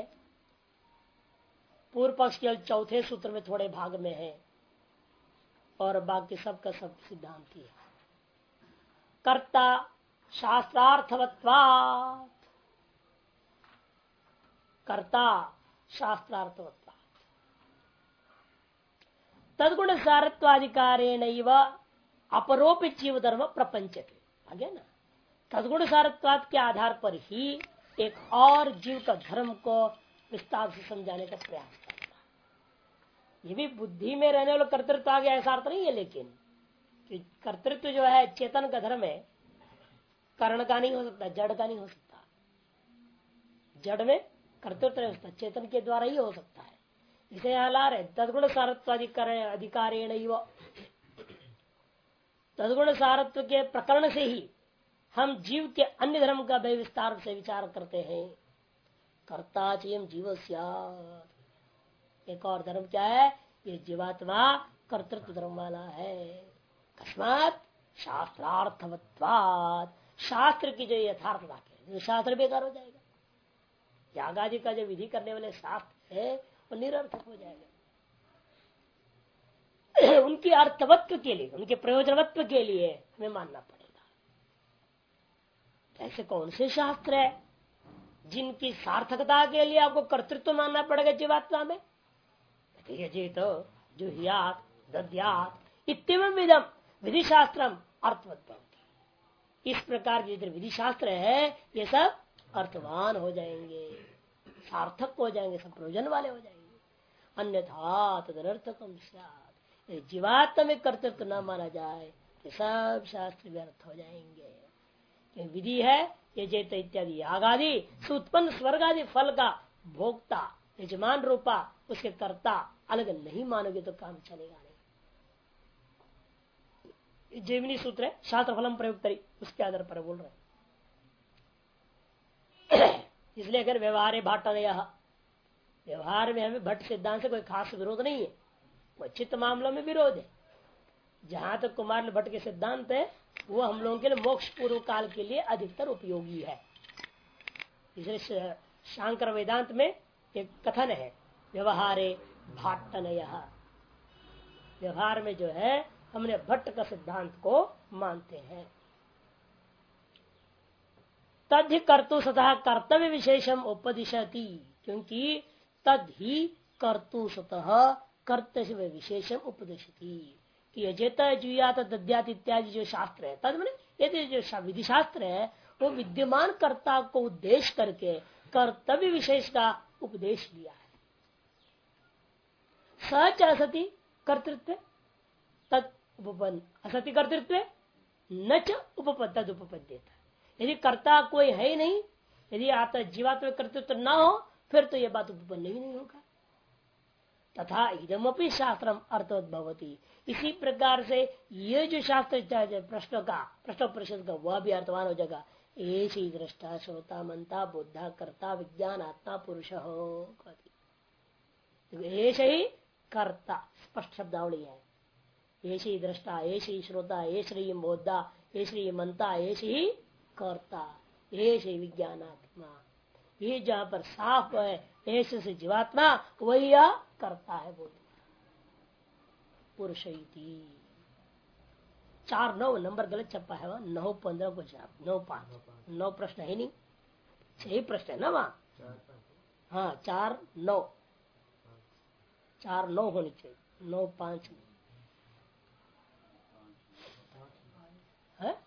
पूर्व पक्ष केवल चौथे सूत्र में थोड़े भाग में है, और बाकी सब का सब सिद्धांत ही है। कर्ता शास्त्रार्थवत्वात्, कर्ता शास्त्रार्थवत्वात् तद्गुण सारत्वाधिकारेण अपरोपित जीव धर्म प्रपंचते, आगे ना, तद्गुण सारत्वाद के आधार पर ही एक और जीव का धर्म को विस्तार से समझाने का प्रयास करता है। ये भी बुद्धि में रहने वाला कर्तृत्व आ गया ऐसा अर्थ नहीं है, लेकिन कर्तृत्व जो है चेतन का धर्म है, कर्ण का नहीं हो सकता, जड़ का नहीं हो सकता। जड़ में कर्तृत्व नहीं हो सकता, चेतन के द्वारा ही हो सकता है। इसे यहाँ ला रहे तद्गुण सारत्वाधिकारेण, तद्गुण सारत्व के प्रकरण से ही हम जीव के अन्य धर्म का विस्तार से विचार करते हैं। कर्ता चयम जीव, एक और धर्म क्या है? ये जीवात्मा कर्तृत्व धर्म वाला है। कस्मात शास्त्रार्थवत्वात्, शास्त्र की जो यथार्थता है, शास्त्र बेकार हो जाएगा। याग आदि का जो विधि करने वाले शास्त्र है वो निरर्थक हो जाएगा। उनकी अर्थवत्व के लिए, उनके प्रयोजनवत्व के लिए हमें मानना पड़ेगा। ऐसे कौन से शास्त्र है जिनकी सार्थकता के लिए आपको कर्तृत्व मानना पड़ेगा जीवात्मा में? ये तो जो हियात दद्यात इत्येवं विधम विधि शास्त्रम अर्थवत्व, इस प्रकार के जितने विधि शास्त्र है ये सब अर्थवान हो जाएंगे, सार्थक हो जाएंगे, सब प्रयोजन वाले हो जाएंगे। अन्यथा तदनर्थकम स्यात्, जीवात्मा में कर्तृत्व न माना जाए तो सब शास्त्र व्यर्थ हो जाएंगे। विधि है ये जेत इत्यादि याग आदि से उत्पन्न स्वर्ग आदि फल का भोक्ता यजमान रूपा उसके कर्ता अलग नहीं मानोगे तो काम चलेगा नहीं। जैमिनी सूत्र है, शास्त्र फलम प्रयुक्तरी, उसके आधार पर बोल रहे। इसलिए अगर व्यवहार भाट, व्यवहार में हमें भट्ट सिद्धांत से कोई खास विरोध नहीं है, वो चित्त मामलों में विरोध है। जहां तक कुमार भट्ट के सिद्धांत है वो हम लोगों के लिए मोक्ष पूर्व काल के लिए अधिकतर उपयोगी है। इसलिए शांकर वेदांत में एक कथन है, व्यवहारे भाट्टनय, व्यवहार में जो है हमने भट्ट का सिद्धांत को मानते हैं। तद ही कर्तु स्वतः कर्तव्य विशेषम उपदिशति, क्योंकि तद ही कर्तु स्वतः कर्तव्य विशेषम उपदिशति, कि अजेत जुयात दद्यात इत्यादि जो शास्त्र है, तद मैंने यदि जो विधि शास्त्र है वो विद्यमान कर्ता को उद्देश्य करके कर्तव्य विशेष का उपदेश लिया है। सच असति कर्तृत्व तद उपपन्न, असति कर्तृत्व न च उपपद उपपद्यता, यदि कर्ता कोई है ही नहीं, यदि आता जीवात्म कर्तृत्व न हो फिर तो यह बात उपपन्न ही नहीं होगा। तथा इदमपि शास्त्रम अर्थवत भवति, इसी प्रकार से ये जो शास्त्र प्रश्न परिषद का वह भी अर्थवान हो जाएगा। ऐसी दृष्टा श्रोता मनता बुद्धा कर्ता विज्ञान आत्मा पुरुष हो, ऐसे ही कर्ता स्पष्ट शब्दावली है। ऐसे ही दृष्टा, ऐसे ही श्रोता, ऐसे ही बोधा, ऐसे ही मनता, ऐसे ही कर्ता, ऐसे ही विज्ञान आत्मा, ये जहां पर साफ है ऐसे से जीवात्मा वही करता है बोध पुरुष। 4-9 नंबर गलत छपा है, वह 9-15 को छाप 9-5 9 प्रश्न है नहीं, 6 प्रश्न है ना वहाँ। हाँ 4-9 4-9 होनी चाहिए, 9-5 नहीं है।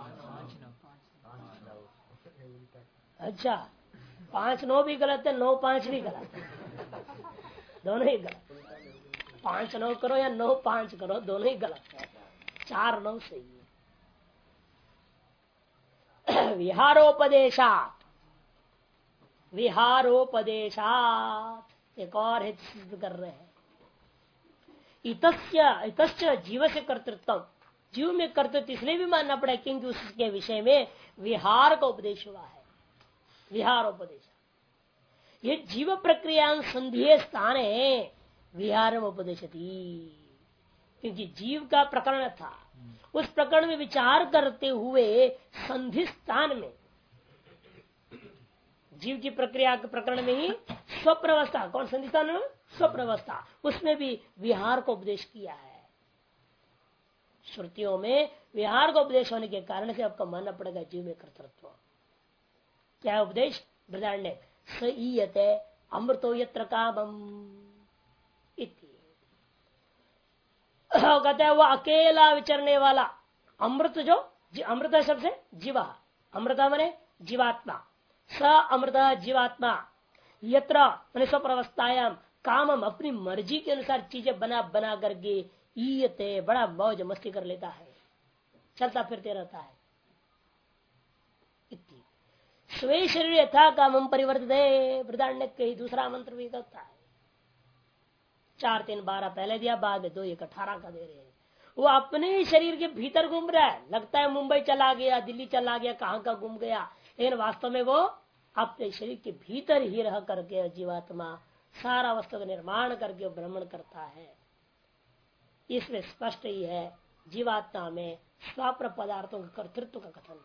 अच्छा 5-9 भी गलत है, 9-5 भी गलत है, दोनों ही गलत। 5-9 करो या 9-5 करो, दोनों ही गलत है। 4-9 सही है। विहारोपदेशात, विहारोपदेशात एक और हित सिद्ध कर रहे हैं। इतस्य जीव से कर्तृत्व, जीव में कर्तृत्व इसलिए भी मानना पड़ा क्योंकि उसके विषय में विहार का उपदेश हुआ है। विहारोपदेश, ये जीव प्रक्रिया संधीय स्थान है विहार उपदेशती, क्योंकि जीव का प्रकरण था, उस प्रकरण में विचार करते हुए संधि स्थान में, जीव की प्रक्रिया के प्रकरण में ही स्वप्रवस्था, कौन संधि स्थान में स्वप्रवस्था, उसमें भी विहार को उपदेश किया है। श्रुतियों में विहार को उपदेश होने के कारण से आपको मानना पड़ेगा जीव में कर्तृत्व। क्या उपदेश? बृहदारण्यक सईयते अमृतो यत्र कामम, कहते हैं वो अकेला विचरने वाला अमृत, जो अमृत शब्द से जीवा, अमृत मने जीवात्मा, स अमृत जीवात्मा, यत्र मैंने स्वप्रवस्थायाम कामम, अपनी मर्जी के अनुसार चीजें बना बना करके ईयते बड़ा मौज मस्ती कर लेता है, चलता फिरते रहता है। स्वे शरीर यथा कामम परिवर्तित, बृहदारण्यक के दूसरा मंत्र भी कहता है। 4-3-12 पहले दिया, बाद में 2-1-18 का दे रहे हैं। वो अपने शरीर के भीतर घूम रहा है, लगता है मुंबई चला गया, दिल्ली चला गया, कहाँ का घूम गया, लेकिन वास्तव में वो अपने शरीर के भीतर ही रह करके जीवात्मा सारा वस्तु का निर्माण करके भ्रमण करता है। इसमें स्पष्ट ही है जीवात्मा में स्वाप्र पदार्थों के कर्तृत्व का कथन।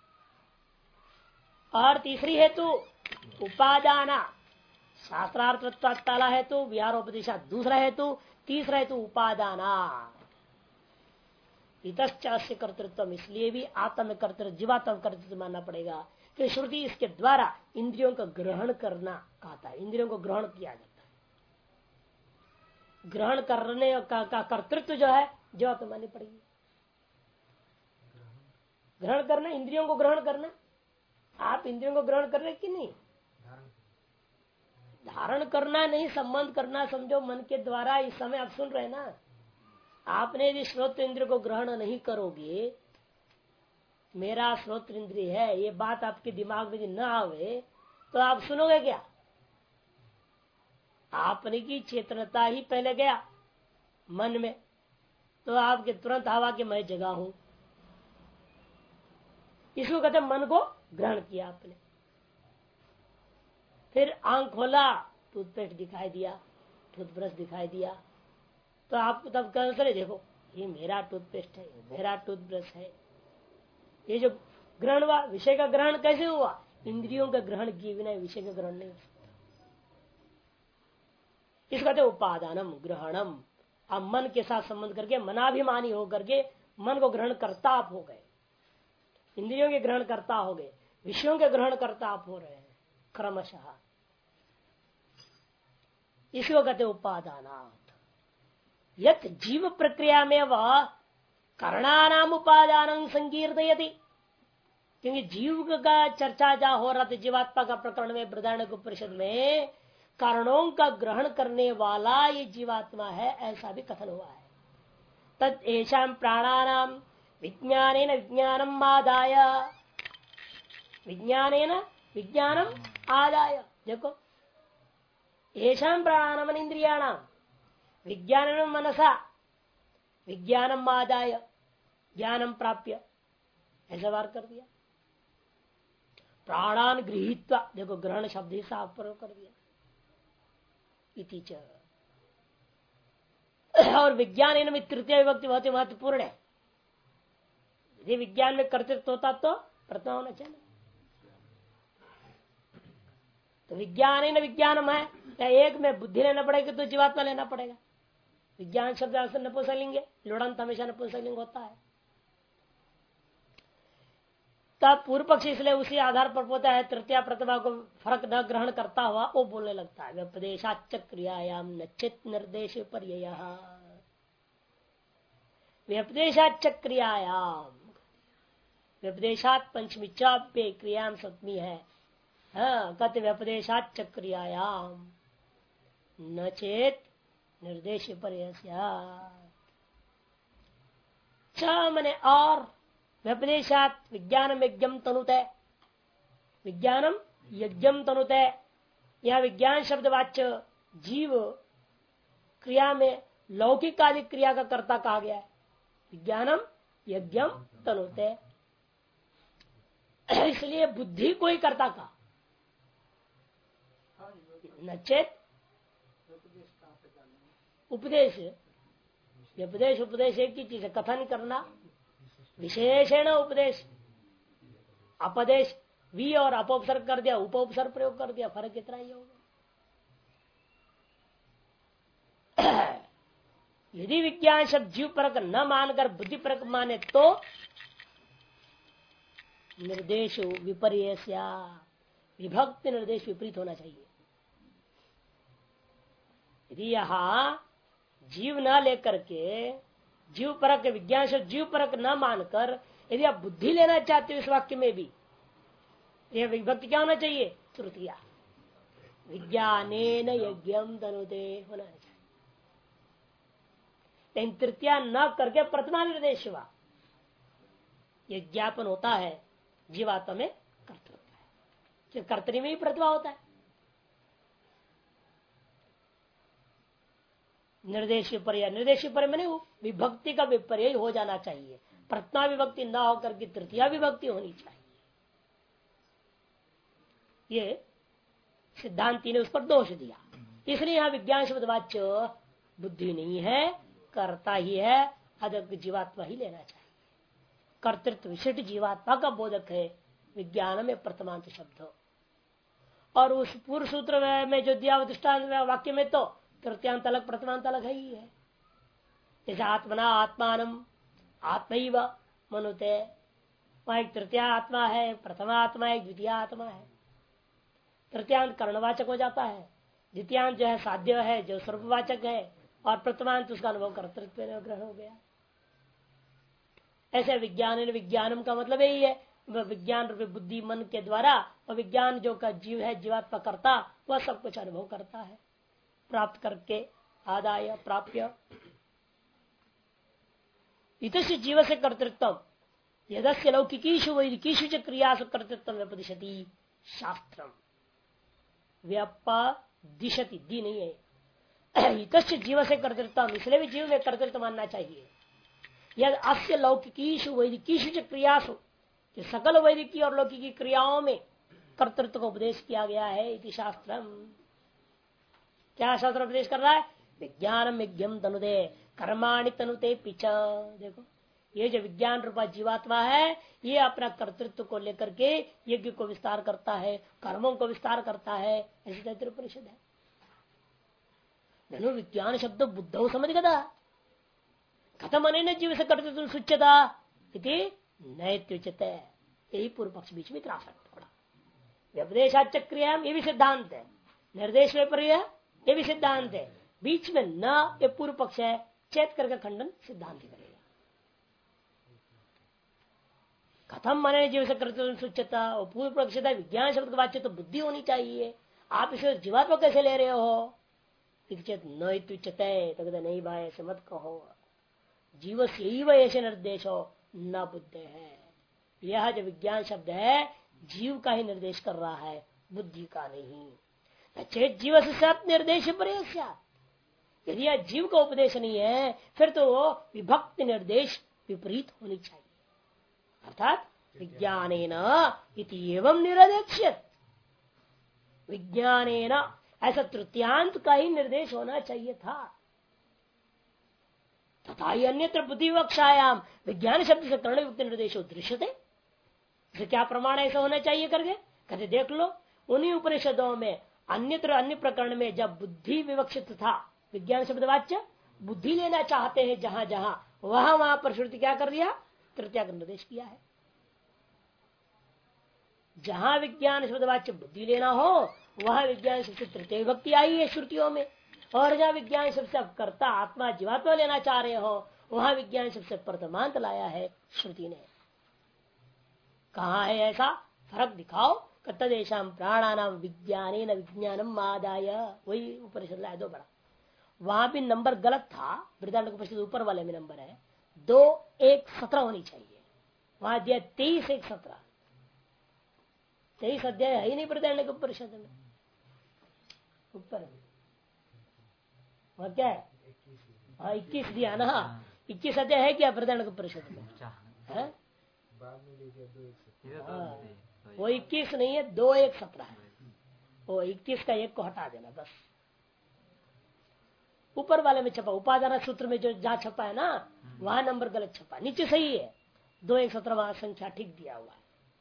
और तीसरी हेतु उपादाना, शास्त्रार्थ पहला हेतु, विहारोपदेशा दूसरा हेतु, तीसरा हेतु उपादाना। इतश्च कर्तृत्व, इसलिए भी आत्म में कर्तृत्व, जीवात्म कर्तृत्व मानना पड़ेगा कि श्रुति इसके द्वारा इंद्रियों का ग्रहण करना कहता है, इंद्रियों को ग्रहण किया जाता है। ग्रहण करने का कर्तृत्व जो है जीवात्म माननी पड़ेगी। ग्रहण करना, इंद्रियों को ग्रहण करना, आप इंद्रियों को ग्रहण कर रहे कि नहीं? धारण करना नहीं, संबंध करना समझो मन के द्वारा। इस समय आप सुन रहे ना, आपने यदि श्रोत्र इंद्र को ग्रहण नहीं करोगे, मेरा श्रोत्र इंद्रिय है ये बात आपके दिमाग में न आवे तो आप सुनोगे क्या? आपने की चेतनता ही पहले गया मन में, तो आपके तुरंत हवा के मैं जगह हूं, इसको कहते मन को ग्रहण किया आपने। फिर आंख खोला, टूथपेस्ट दिखाई दिया, टूथब्रश दिखाई दिया, तो आपको तब कैंसर देखो ये मेरा टूथपेस्ट है, ये मेरा टूथब्रश है। ये जो ग्रहण हुआ, विषय का ग्रहण कैसे हुआ? इंद्रियों का ग्रहण किए बिना विषय का ग्रहण नहीं हो सकता। इस कहते उपादानम ग्रहणम। आप मन के साथ संबंध करके मनाभिमानी होकर के मन को ग्रहण करता आप हो गए, इंद्रियों के ग्रहण करता हो गए, विषयों के ग्रहण करता आप हो रहे हैं क्रमशः। इसको कहते उपादानात्। यत जीव प्रक्रिया में वह करणानाम उपादान संकीर्तयति। क्योंकि जीव का चर्चा जहां हो रहा था जीवात्मा का प्रकरण में बृहदारण्यक उपनिषद में, कारणों का ग्रहण करने वाला ये जीवात्मा है, ऐसा भी कथन हुआ है। तद एषां प्राणानाम विज्ञानेन विज्ञानम आदाय, विज्ञानेन विज्ञानम आदाय। देखो, एषां प्राणानाम इंद्रियाणाम विज्ञान मनसा विज्ञानम आदाय ज्ञानम प्राप्य, ऐसा वार कर दिया। प्राणान गृहीत्वा, देखो ग्रहण शब्द ही साफ प्रयोग कर दिया। इति च। और विज्ञान में तृतीय विभक्ति बहुत ही महत्वपूर्ण है। यदि विज्ञान में कर्तृत्व होता तो प्रथम होना चाहिए। तो विज्ञान विज्ञानम है, या एक में बुद्धि लेना पड़ेगा तो जीवात्मा लेना पड़ेगा। विज्ञान शब्द अक्सर नपुंसकलिंग है, लुड़ंत हमेशा नपुंसकलिंग होता है। तब पूर्व पक्ष इसलिए उसी आधार पर होता है, तृतीय प्रतिभा को फर्क न ग्रहण करता हुआ वो बोलने लगता है व्यपदेशाच क्रियायाम नचित निर्देश पर्ययः। व्यपदेशाच क्रियायाम, व्यपदेशात पंचमी चाप्य क्रियाम सप्तमी है। कत व्यपदेशाच क्रियायाम नचेत निर्देश पर्यय मने और व्यपदेशात विज्ञानम यज्ञम तनुते, विज्ञानम यज्ञम तनुते। यह विज्ञान शब्द वाच्य जीव क्रिया में लौकिक आदि क्रिया का कर्ता कहा गया है। विज्ञानम यज्ञम तनुते, इसलिए बुद्धि को ही कर्ता का नचेत उपदेश। उपदेश उपदेश एक ही चीज है, कथन करना, विशेषण उपदेश। अपदेश वी और अपोपसर्ग कर दिया, उपोपसर्ग प्रयोग कर दिया, फर्क इतना ही होगा। यदि विज्ञान शब्द जीव परक न मानकर बुद्धि परक माने तो निर्देश विपर्यय, विभक्ति निर्देश विपरीत होना चाहिए। यदि यहां जीव न लेकर के जीव परक, विज्ञान शब्द जीव परक न मानकर यदि आप बुद्धि लेना चाहते हो इस वाक्य में भी, यह विभक्ति क्या होना चाहिए? तृतीया। विज्ञानेन यज्ञम तनुते होना चाहिए। लेकिन तृतीया न करके प्रथमा निर्देश हुआ। यह ज्ञापन होता है जीवात्मा में कर्तृत्व है, कर्तरी में ही प्रतिभा होता है। निर्देश विपर्य, निर्देश विपर्य मैंने विभक्ति का विपर्य हो जाना चाहिए। प्रथमा विभक्ति न होकर के तृतीया विभक्ति होनी चाहिए। ये सिद्धांति ने उस पर दोष दिया। इसलिए यहां विज्ञान शब्द वाच्य बुद्धि नहीं है, कर्ता ही है, अदक जीवात्मा ही लेना चाहिए। कर्तृत्व विशिष्ट जीवात्मा का बोधक है विज्ञान में प्रथमांत शब्द। और उस पूर्व सूत्र में जो दिया दृष्टांत वाक्य में तो तृतीयांत अलग प्रथमांत अलग है ही है। जैसे आत्मना आत्मानम आत्मैव मनुते, वहां एक तृतीय आत्मा है, प्रथमा आत्मा है, द्वितीय आत्मा है। तृतीयांत कर्णवाचक हो जाता है, द्वितीयांत जो है साध्य है, जो स्वरूपवाचक है, और प्रथमांत उसका अनुभव कर्तृत्व ग्रहण हो गया। ऐसे विज्ञान विज्ञानम का मतलब यही है, विज्ञान रूपी बुद्धि मन के द्वारा, और विज्ञान जो का जीव है जीवात्मा करता, वह सब कुछ अनुभव करता है प्राप्त करके, आदाय प्राप्य। इतस्य जीव से कर्तृत्व यदस्य लौकिकीषु वैदिकीषु च क्रियासु कर्तृत्व व्यपदिशति शास्त्रम। व्यपदिशति दी नहीं है, इतस्य जीव से कर्तृत्व, इसलिए भी जीव में कर्तृत्व मानना चाहिए। यद अस्य लौकिकीषु वैदिकीषु च क्रियासु, सकल वैदिकी और लौकिकी क्रियाओं में कर्तृत्व को उपदेश किया गया है। इति शास्त्रम, क्या शास्त्र उपदेश कर रहा है? विज्ञानम यज्ञम तनुदे, कर्माणि तनुते पिच। देखो ये जो विज्ञान रूपा जीवात्मा है ये अपना कर्तृत्व को लेकर के यज्ञ को विस्तार करता है, कर्मों को विस्तार करता है, ऐसी तैतृ उपनिषद है। ननु विज्ञान शब्द बुद्धौ समझ गदा कथम अनेन जीव से कर्तृत्व सुच्यता नैत्युच्यते। यही पूर्व पक्ष बीच में त्रास थोड़ा। व्यपदेशाचक्रिया ये भी सिद्धांत है, निर्देश में पर ये भी सिद्धांत है, बीच में न ये पूर्व पक्ष है, चेत करके खंडन सिद्धांत करेगा। कथम मने जीव से कर्तव्य सुच्यता, और पूर्व पक्ष विज्ञान शब्द का वाच्य तो बुद्धि होनी चाहिए, आप इसे जीवात्मा कैसे ले रहे हो? चेत नैत्युच्यते, तो नहीं भाई ऐसे मत कहो, जीव से ही वह ऐसे निर्देश हो न बुद्ध है। यह जो विज्ञान शब्द है जीव का ही निर्देश कर रहा है, बुद्धि का नहीं। चेत जीव से सब निर्देश पर, यदि यह जीव का उपदेश नहीं है फिर तो विभक्ति निर्देश विपरीत होनी चाहिए। अर्थात विज्ञानेन इति एवं निरदेक्ष्यत, विज्ञानेन ऐसा तृतीयांत का ही निर्देश होना चाहिए था। तथा ही अन्यत्र बुद्धि विवक्षायाम विज्ञान शब्द से कर्ण युक्त निर्देश दृश्यते। इसे क्या प्रमाण ऐसा होना चाहिए करके कहते देख लो, उन्हीं उपनिषदों में अन्यत्र अन्य प्रकरण में जब बुद्धि विवक्षित था, विज्ञान शब्द वाच्य बुद्धि लेना चाहते हैं जहां जहां, वहां पर श्रुति क्या कर दिया? तृतीया का निर्देश किया है। जहां विज्ञान शब्द वाच्य बुद्धि लेना हो वहां विज्ञान शब्द से तृतीय विभक्ति आई है श्रुतियों में, और जहां विज्ञान शब्द से कर्ता आत्मा जीवात्मा लेना चाह रहे हो वहां विज्ञान शब्द से प्रथमांत लाया है श्रुति ने। कहा है ऐसा फर्क दिखाओ? तदेशाम प्राणानाम विज्ञानेन विज्ञानम आदाय, वही उपनिषद लाया दो बड़ा। वहां भी नंबर गलत था, बृहदारण्यक उपनिषद ऊपर वाले में नंबर है 2:1:17 होनी चाहिए, वहां दिया 23:1:17। 23 अध्याय है ही नहीं बृहदारण्यक उपनिषद में, ऊपर वहां क्या है? हाँ 21 दिया ना, 21 अध्याय है क्या बृहदारण्यक उपनिषद में? वो 21 नहीं है, 2:1:17 है। वो 21 का एक को हटा देना बस। ऊपर वाले में छपा उपादान सूत्र में जो जहां छपा है ना वहां नंबर गलत छपा, नीचे सही है 2:1:17 वहां संख्या ठीक दिया हुआ है।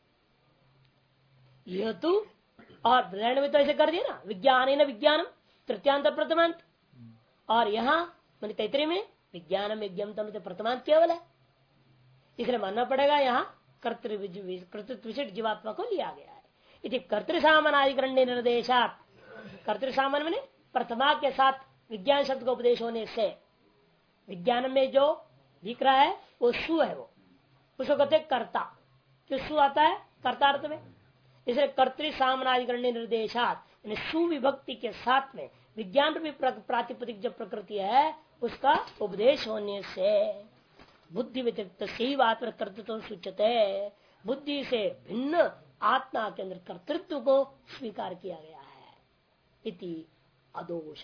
यह तो और ब्रह्मांड में तो ऐसे कर दिया ना, विज्ञान विज्ञानम तृतीयांत प्रथमांत, और यहाँ मैंने तैतरीय में विज्ञानम यज्ञम तनुते प्रथमांत केवल है, इसलिए मानना पड़ेगा यहाँ कर्तृत्व विशिष्ट जीवात्मा को लिया गया है। इति कर्तृसामनाधिकरण निर्देशात, कर्तृसामन मैंने प्रथमा के साथ विज्ञान शब्द का उपदेश होने से विज्ञान में जो दिख रहा है वो सु है, वो उसको कहते कर्ता, क्यों सु आता है कर्ता अर्थ में, इसलिए कर्तृसामनाधिकरण निर्देशात सुविभक्ति के साथ में विज्ञान रूपी प्रातिपदिक जो प्रकृति है उसका उपदेश होने से बुद्धि व्यतिरिक्त सही बात पर कर्तृत्व सूचित है, बुद्धि से भिन्न आत्मा के अंदर कर्तृत्व को स्वीकार किया गया है। इति अदोष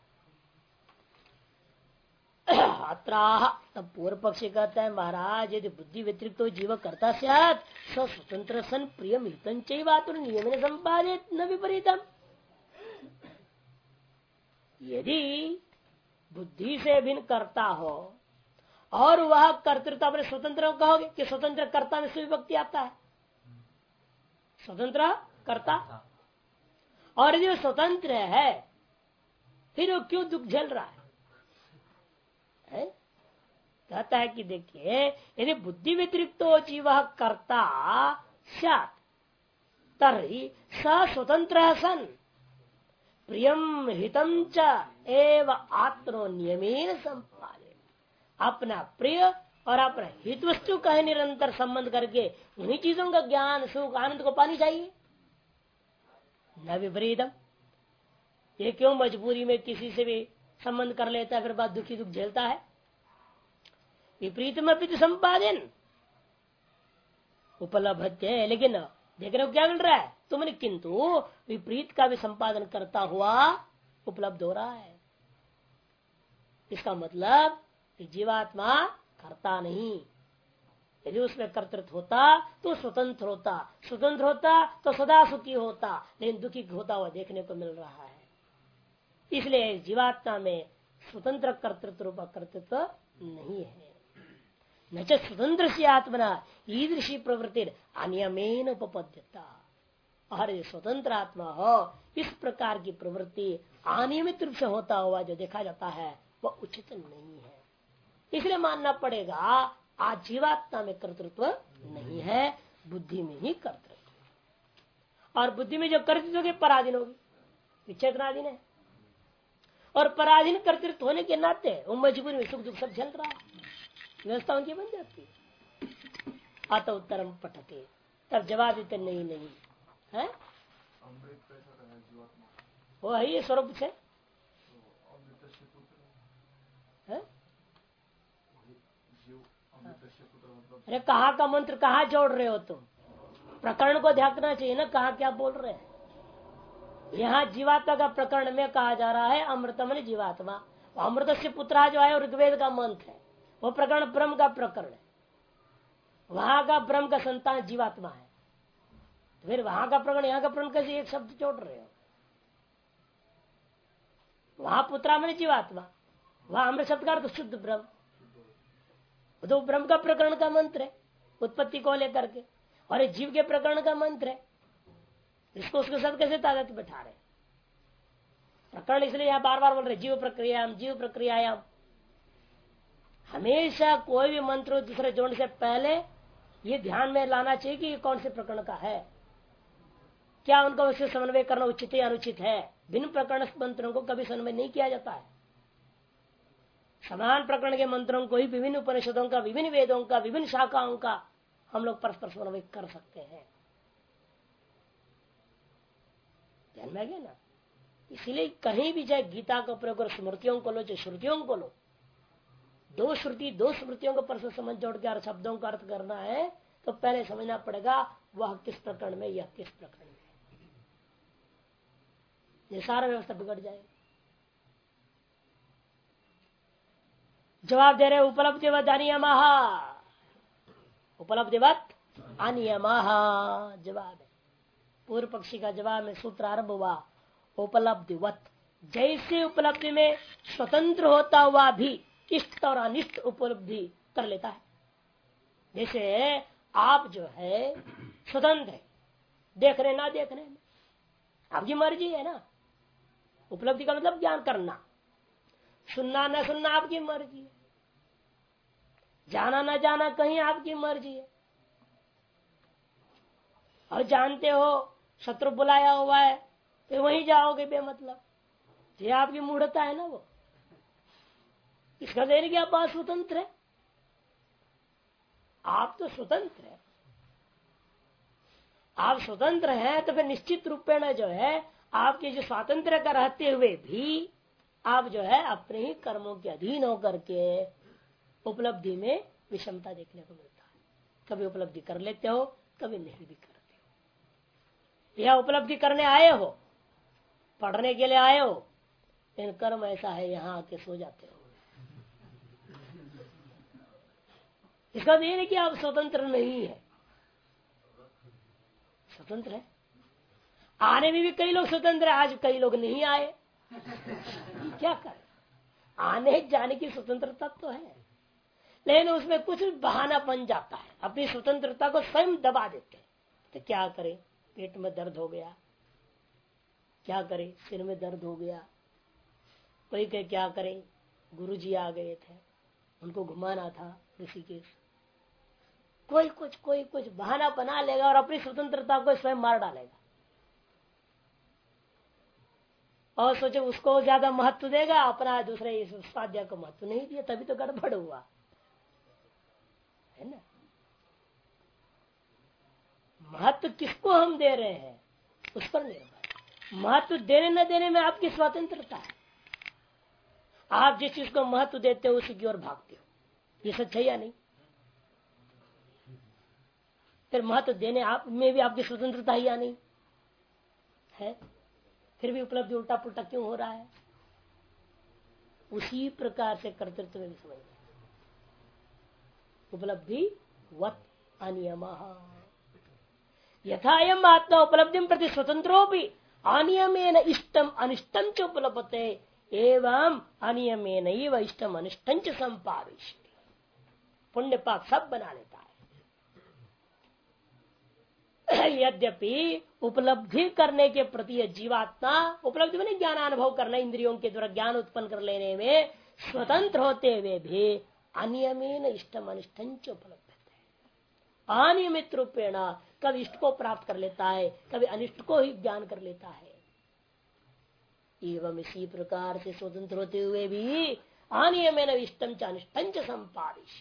अत्राह, तब पूर्व पक्षी कहता है महाराज यदि बुद्धि व्यतिरिक्त तो जीव कर्ता सैत् स्वतंत्र सन प्रियम हितं चैवातुर नियमेन संपादित न विपरीतम। यदि बुद्धि से भिन्न कर्ता हो और वह कर्तृत्व अपने स्वतंत्र कहोगे कि स्वतंत्र कर्ता में सुविभक्ति आता है, स्वतंत्र कर्ता, और यदि स्वतंत्र है फिर वो क्यों दुख झेल रहा है? कहता है कि देखिए यदि बुद्धि व्यतिरिक्तो जीव कर्ता स्यात् तर्हि स स्वतंत्र सन प्रियम हितं च एव आत्मनो नियमेन संपादे, अपना प्रिय और अपना हित वस्तु का निरंतर संबंध करके उन्हीं चीजों का ज्ञान सुख आनंद को पानी चाहिए, न विपरीतम। ये क्यों मजबूरी में किसी से भी संबंध कर लेता है फिर बाद दुखी दुख झेलता है? विपरीतम अपनी संपादन उपलब्ध है, लेकिन देख रहे हो क्या मिल रहा है तुमने, किंतु विपरीत का भी संपादन करता हुआ उपलब्ध हो रहा है। इसका मतलब कि जीवात्मा करता नहीं, यदि उसमें कर्तृत्व होता तो स्वतंत्र होता, स्वतंत्र होता तो सदा सुखी होता, लेकिन दुखी होता हुआ देखने को मिल रहा है। इसलिए जीवात्मा में स्वतंत्र कर्तृत्व रूप कर्तृत्व नहीं है। न च स्वतंत्र से आत्मना ईदृशी प्रवृत्ति अनियमेन उपपद्यता। और स्वतंत्र आत्मा हो इस प्रकार की प्रवृत्ति अनियमित रूप से होता हुआ जो देखा जाता है वह उचित नहीं है। इसलिए मानना पड़ेगा आज जीवात्मा में कर्तृत्व नहीं है, बुद्धि में ही कर्तृत्व। और बुद्धि में जो कर्तृत्व होगी पराधीन होगी, विचेतनाधीन है। और पराधीन कर्तृत्व होने के नाते वो मजबूरी में सुख दुख सब झेल रहा है, व्यवस्था उनकी बन जाती है। अत उत्तरम पठते, तब जवाब देते नहीं नहीं है, वो है ये स्वरूप से है? अरे कहाँ का मंत्र कहाँ जोड़ रहे हो तुम? प्रकरण को ध्यान चाहिए ना, कहाँ क्या बोल रहे हैं। यहाँ जीवात्मा का प्रकरण में कहा जा रहा है अमृतम जीवात्मा, अमृत से पुत्रा जो है ऋग्वेद का मंत्र है, वो प्रकरण ब्रह्म का प्रकरण है, वहां का ब्रह्म का संतान जीवात्मा है। तो फिर वहां का प्रकरण यहाँ का प्रकरण कैसे एक शब्द जोड़ रहे हो? वहां पुत्रा मैंने जीवात्मा, वहां अमृत शब्द का अर्थ शुद्ध ब्रह्म, तो ब्रह्म का प्रकरण का मंत्र है उत्पत्ति को लेकर के, और ये जीव के प्रकरण का मंत्र है। इसको उसके साथ कैसे ताकत बैठा रहे प्रकरण? इसलिए यहाँ बार बार बोल रहे जीव प्रक्रियायाम जीव प्रक्रियायाम। हमेशा कोई भी मंत्र दूसरे जोड़ने से पहले ये ध्यान में लाना चाहिए कि ये कौन से प्रकरण का है, क्या उनका उससे समन्वय करना उचित या अनुचित है। भिन्न प्रकरण मंत्रों को कभी समन्वय नहीं किया जाता है। समान प्रकरण के मंत्रों को ही विभिन्न उपनिषदों का, विभिन्न वेदों का, विभिन्न शाखाओं का हम लोग परस्पर समन्वय कर सकते हैं। ध्यान में आ गया ना? इसीलिए कहीं भी चाहे गीता का प्रयोग करो, स्मृतियों को लो चाहे श्रुतियों को लो, दो श्रुति दो स्मृतियों को परस्पर समझ जोड़ के शब्दों का अर्थ करना है तो पहले समझना पड़ेगा वह किस प्रकरण में, यह किस प्रकरण में। ये सारा व्यवस्था बिगड़ जाएगी। जवाब दे रहे उपलब्धिवत अनियमः, उपलब्धिवत अनियमः जवाब है। पूर्व पक्षी का जवाब में सूत्र आरंभ हुआ उपलब्धिवत, जैसे उपलब्धि में स्वतंत्र होता हुआ भी इष्ट और अनिष्ट उपलब्धि कर लेता है। जैसे आप जो है स्वतंत्र है, देख रहे ना देख रहे, आपकी मर्जी है ना। उपलब्धि का मतलब ज्ञान करना, सुनना न सुनना आपकी मर्जी है, जाना न जाना कहीं आपकी मर्जी है। और जानते हो शत्रु बुलाया हुआ है तो वहीं जाओगे बेमतलब, ये आपकी मूढ़ता है ना। वो इसका देने की आप बात स्वतंत्र है, आप तो स्वतंत्र है। आप स्वतंत्र हैं तो फिर निश्चित रूपेण जो है आपके जो स्वातंत्र का रहते हुए भी आप जो है अपने ही कर्मों के अधीन होकर के उपलब्धि में विषमता देखने को मिलता है। कभी उपलब्धि कर लेते हो, कभी नहीं भी करते हो। यह उपलब्धि करने आए हो, पढ़ने के लिए आए हो, लेकिन कर्म ऐसा है यहाँ आके सो जाते हो। इसका ये नहीं कि आप स्वतंत्र नहीं है, स्वतंत्र है। आने में भी कई लोग स्वतंत्र है, आज कई लोग नहीं आए, क्या कर? आने जाने की स्वतंत्रता तो है, लेकिन उसमें कुछ बहाना बन जाता है, अपनी स्वतंत्रता को स्वयं दबा देते हैं। तो क्या करें, पेट में दर्द हो गया, क्या करें, सिर में दर्द हो गया, कोई कहे क्या करें, गुरुजी आ गए थे उनको घुमाना था ऋषिकेश, कोई कुछ बहाना बना लेगा और अपनी स्वतंत्रता को स्वयं मार डालेगा और सोचे उसको ज्यादा महत्व देगा, अपना दूसरे इस स्वाध्याय को महत्व नहीं दिया, तभी तो गड़बड़ हुआ है ना। महत्व किसको हम दे रहे हैं उस पर निर्भर। महत्व देने न देने में आपकी स्वतंत्रता है। आप जिस चीज को महत्व देते हो उसी की ओर भागते हो, ये सच है या नहीं? फिर महत्व देने आप में भी आपकी स्वतंत्रता है या नहीं है? फिर भी उपलब्धि उल्टा पुल्टा क्यों हो रहा है? उसी प्रकार से कर्तृत्व में भी समझ उपलब्धि वत अनियमः यथायम आत्मा उपलब्धि प्रति स्वतंत्रो भी अनियमेन इष्टम अनिष्टम च उपलब्धते एवं अनियमेन इष्टम अनिष्टंच संपादिश, पुण्य पाप सब बना लेता है। यद्यपि उपलब्धि करने के प्रति जीवात्मा, उपलब्धि में ज्ञान अनुभव करना, इंद्रियों के द्वारा ज्ञान उत्पन्न कर लेने में स्वतंत्र होते हुए भी अनियमेन इष्टम अनिष्टंच उपलब्ध है। अनियमित रूपेण कभी इष्ट को प्राप्त कर लेता है, कभी अनिष्ट को ही ज्ञान कर लेता है। एवं इसी प्रकार से स्वतंत्र होते हुए भी अनियमेन इष्टम च अनिष्टंच संपादिश,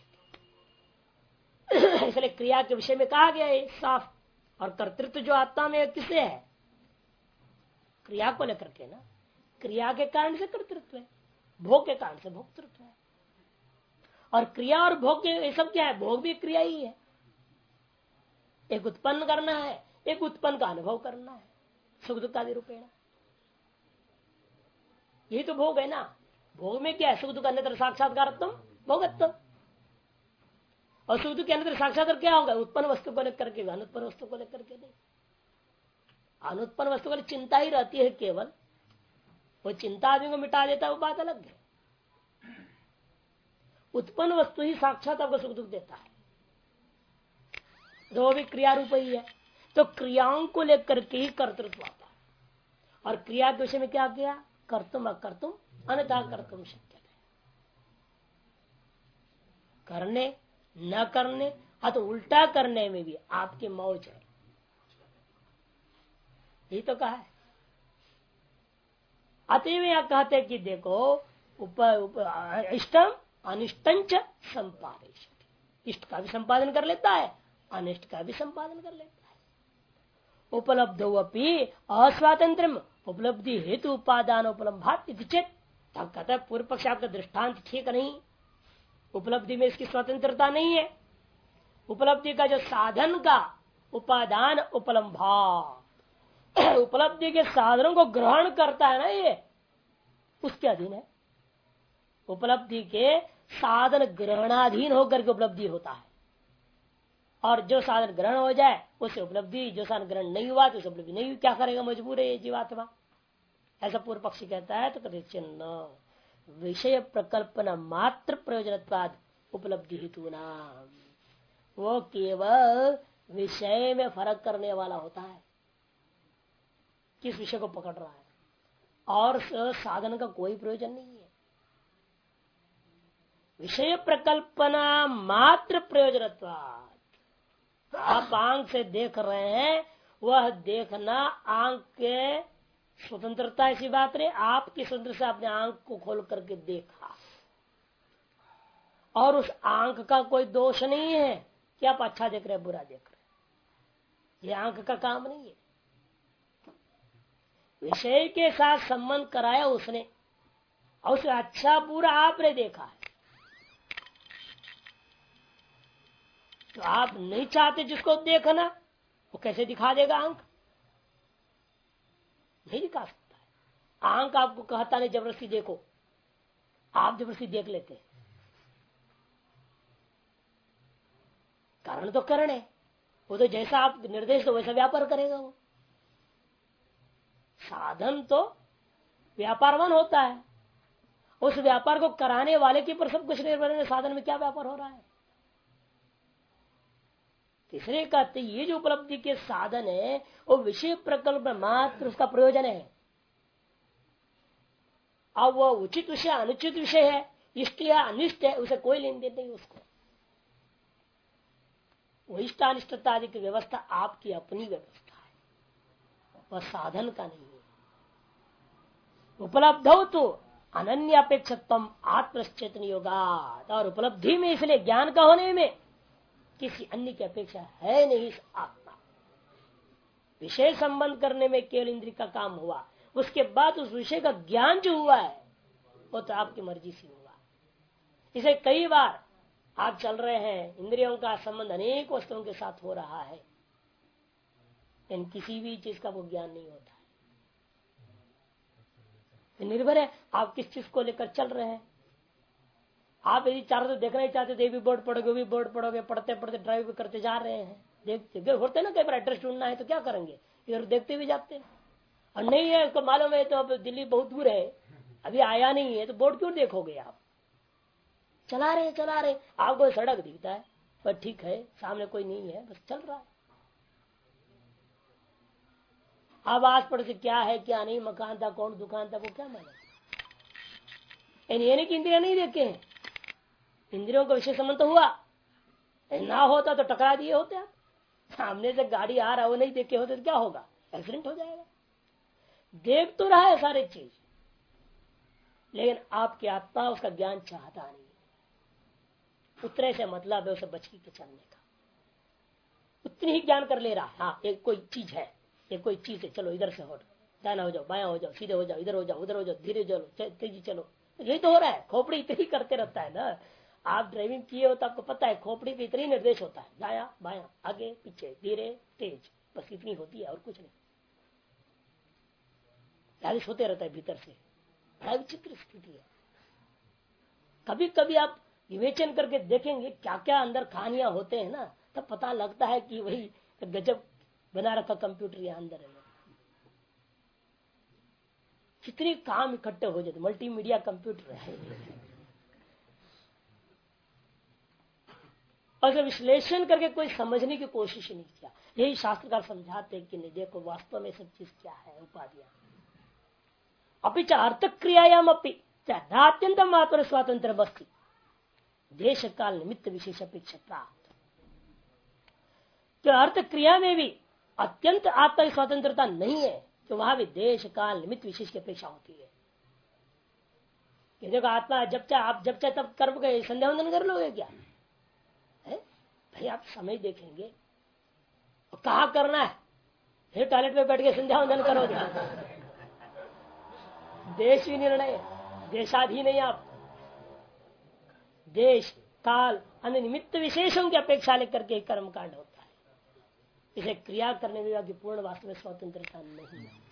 इसलिए क्रिया के विषय में कहा गया है साफ। और कर्तृत्व जो आत्मा में किसे है? क्रिया को लेकर के ना, क्रिया के कारण से कर्तृत्व है, भोग के कारण से भोक्तृत्व है। और क्रिया और भोग ये सब क्या है? भोग भी क्रिया ही है। एक उत्पन्न करना है, एक उत्पन्न का अनुभव करना है, सुख दुख आदि रूपेण, यही तो भोग है ना। भोग में क्या है? सुख दुख अन्यत्र साक्षात्कारत्म भोगत्व। और सुख दुख के अंदर साक्षात्कार क्या होगा? उत्पन्न वस्तु को लेकर के, अनुत्पन्न वस्तु को लेकर के नहीं। अनुत्पन्न वस्तु को चिंता ही रहती है केवल, वो चिंता आदमी को मिटा देता है, वो बात अलग है। उत्पन्न वस्तु ही साक्षात आपको सुख दुख देता है, वो भी क्रिया रूप ही है। तो क्रियाओं को लेकर के ही कर्तृत्व आता है। और क्रिया के विषय में क्या किया? कर्तुम अकर्तुम अन्यथा कर्तुम शक्य है। करने न करने अथवा उल्टा करने में भी आपकी मौज है, यही तो कहा है। अतएव यहां कहते कि देखो इष्टम अनिष्टंच संपादिश, इष्ट का भी संपादन कर लेता है, अनिष्ट का भी संपादन कर लेता है। उपलब्धो अपि अस्वातंत्रम उपलब्धि हेतु उपादान उपलम्भात चेत, तब कहता है पूर्व पक्ष आपका दृष्टांत ठीक नहीं, उपलब्धि में इसकी स्वतंत्रता नहीं है। उपलब्धि का जो साधन का उपादान उपलम्भा, उपलब्धि के साधनों को ग्रहण करता है ना, ये उसके अधीन है। उपलब्धि के साधन ग्रहणाधीन होकर के उपलब्धि होता है। और जो साधन ग्रहण हो जाए उसे उपलब्धि, जो साधन ग्रहण नहीं हुआ तो उसे उपलब्धि नहीं हुई, क्या करेगा? मजबूर है ये जीवात्मा। ऐसा पूर्व पक्षी कहता है। तो कहते चिन्ह विषय प्रकल्पना मात्र प्रयोजनत्वाद उपलब्धि हेतु नाम, वो केवल विषय में फर्क करने वाला होता है, किस विषय को पकड़ रहा है, और साधन का कोई प्रयोजन नहीं है। विषय प्रकल्पना मात्र प्रयोजनत्वाद, आप आंख से देख रहे हैं, वह देखना आंख के स्वतंत्रता ऐसी बात रही, आपकी स्वतंत्रता से आपने आंख को खोल करके देखा, और उस आंख का कोई दोष नहीं है कि आप अच्छा देख रहे हैं बुरा देख रहे हैं, ये आंख का काम नहीं है। विषय के साथ संबंध कराया उसने, और उसे अच्छा बुरा आपने देखा है। तो आप नहीं चाहते जिसको देखना, वो कैसे दिखा देगा? आंख नहीं दिखा सकता है। आंख आपको कहता नहीं जबरदस्ती देखो, आप जबरदस्ती देख लेते हैं। कारण तो कारण है, वो तो जैसा आप निर्देश दो वैसा व्यापार करेगा। वो साधन तो व्यापारवान होता है, उस व्यापार को कराने वाले के ऊपर सब कुछ निर्भर है, साधन में क्या व्यापार हो रहा है। तीसरे कहते ये जो उपलब्धि के साधन है वो विषय प्रकल्प मात्र उसका प्रयोजन है। अब वह उचित विषय अनुचित विषय है, इष्ट या अनिष्ट है, उसे कोई लेन देन नहीं उसको। वो इष्ट अनिष्टता आदि की व्यवस्था आपकी अपनी व्यवस्था है, वह साधन का नहीं है। उपलब्ध हो तो अनन्य अपेक्षितम आत्मचेतन योगा, और उपलब्धि में इसलिए ज्ञान का होने में किसी अन्य की अपेक्षा है नहीं। इस आत्मा विषय संबंध करने में केवल इंद्रिय का काम हुआ, उसके बाद उस विषय का ज्ञान जो हुआ है वो तो आपकी मर्जी से हुआ। इसे कई बार आप चल रहे हैं, इंद्रियों का संबंध अनेक वस्तुओं के साथ हो रहा है, लेकिन किसी भी चीज का वो ज्ञान नहीं होता है। निर्भर है आप किस चीज को लेकर चल रहे हैं। आप यदि चारों तरफ देखना ही चाहते तो ये भी बोर्ड पढ़ोगे, वो भी बोर्ड पढ़ोगे, पढ़ते पढ़ते ड्राइव भी करते जा रहे हैं। देखते होते ना, कई बार एड्रेस ढूंढना है तो क्या करेंगे, इधर देखते भी जाते हैं। और नहीं है उसको मालूम है तो अब दिल्ली बहुत दूर है, अभी आया नहीं है तो बोर्ड क्यों देखोगे आप? चला रहे आपको सड़क दिखता है पर ठीक है सामने कोई नहीं है, बस चल रहा है। अब आस पड़ोस से क्या है क्या नहीं, मकान था कौन दुकान था वो क्या माने। ये नहीं कि इंद्रिया नहीं देखे हैं, इंद्रियों का विषय संबंध तो हुआ, ना होता तो टकरा दिए होते आप। सामने से गाड़ी आ रहा वो नहीं देखे होते तो क्या होगा, एक्सीडेंट हो जाएगा। देख तो रहा है सारी चीज, लेकिन आपकी आत्मा उसका ज्ञान चाहता नहीं। उतने से मतलब है उसे बच के चलने का, उतनी ही ज्ञान कर ले रहा है। हाँ एक कोई चीज है, एक कोई चीज है, चलो इधर से हटो, दाना हो जाओ बाया हो जाओ सीधे हो जाओ, इधर हो जाओ उधर हो जाओ, धीरे चलो तेजी चलो, यही तो हो रहा है। खोपड़ी इतनी करते रहता है ना। आप ड्राइविंग किए हो तो आपको पता है खोपड़ी पे इतनी निर्देश होता है, दाया बाया आगे पीछे धीरे तेज, बस इतनी होती है और कुछ नहीं। चालीस होते रहता है भीतर से, बड़ा विचित्र स्थिति है। कभी कभी आप विवेचन करके देखेंगे क्या क्या अंदर कहानियां होते हैं ना, तब पता लगता है कि वही गजब बना रखा कंप्यूटर यहां अंदर है। कितने काम इकट्ठे हो जाते, मल्टीमीडिया कंप्यूटर है। और जब विश्लेषण करके कोई समझने की कोशिश नहीं किया, यही शास्त्रकार समझाते कि नहीं देखो वास्तव में सब चीज क्या है, उपाधियां। अभी अर्थ क्रियायाम अपनी अत्यंत आत्म स्वातंत्र बस्ती देश काल निमित्त विशेष अपेक्षा प्राप्त। तो अर्थ क्रिया में भी अत्यंत आत्मा की स्वतंत्रता नहीं है, तो वहां भी देश काल निमित्त विशेष की अपेक्षा होती है। कि देखो आत्मा जब चाहे आप जब चाहे तब कर्म के संध्या वंदन कर लोगे क्या है? भाई आप समय देखेंगे कहा करना है, फिर टॉयलेट में बैठ के संध्या वंदन करोगे। देश ही निर्णय, देशाधीन नहीं आप। देश काल अन्य निमित्त विशेषों की अपेक्षा लेकर के कर्म कांड होता है। इसे क्रिया करने में पूर्ण वास्तव में स्वतंत्रता नहीं है।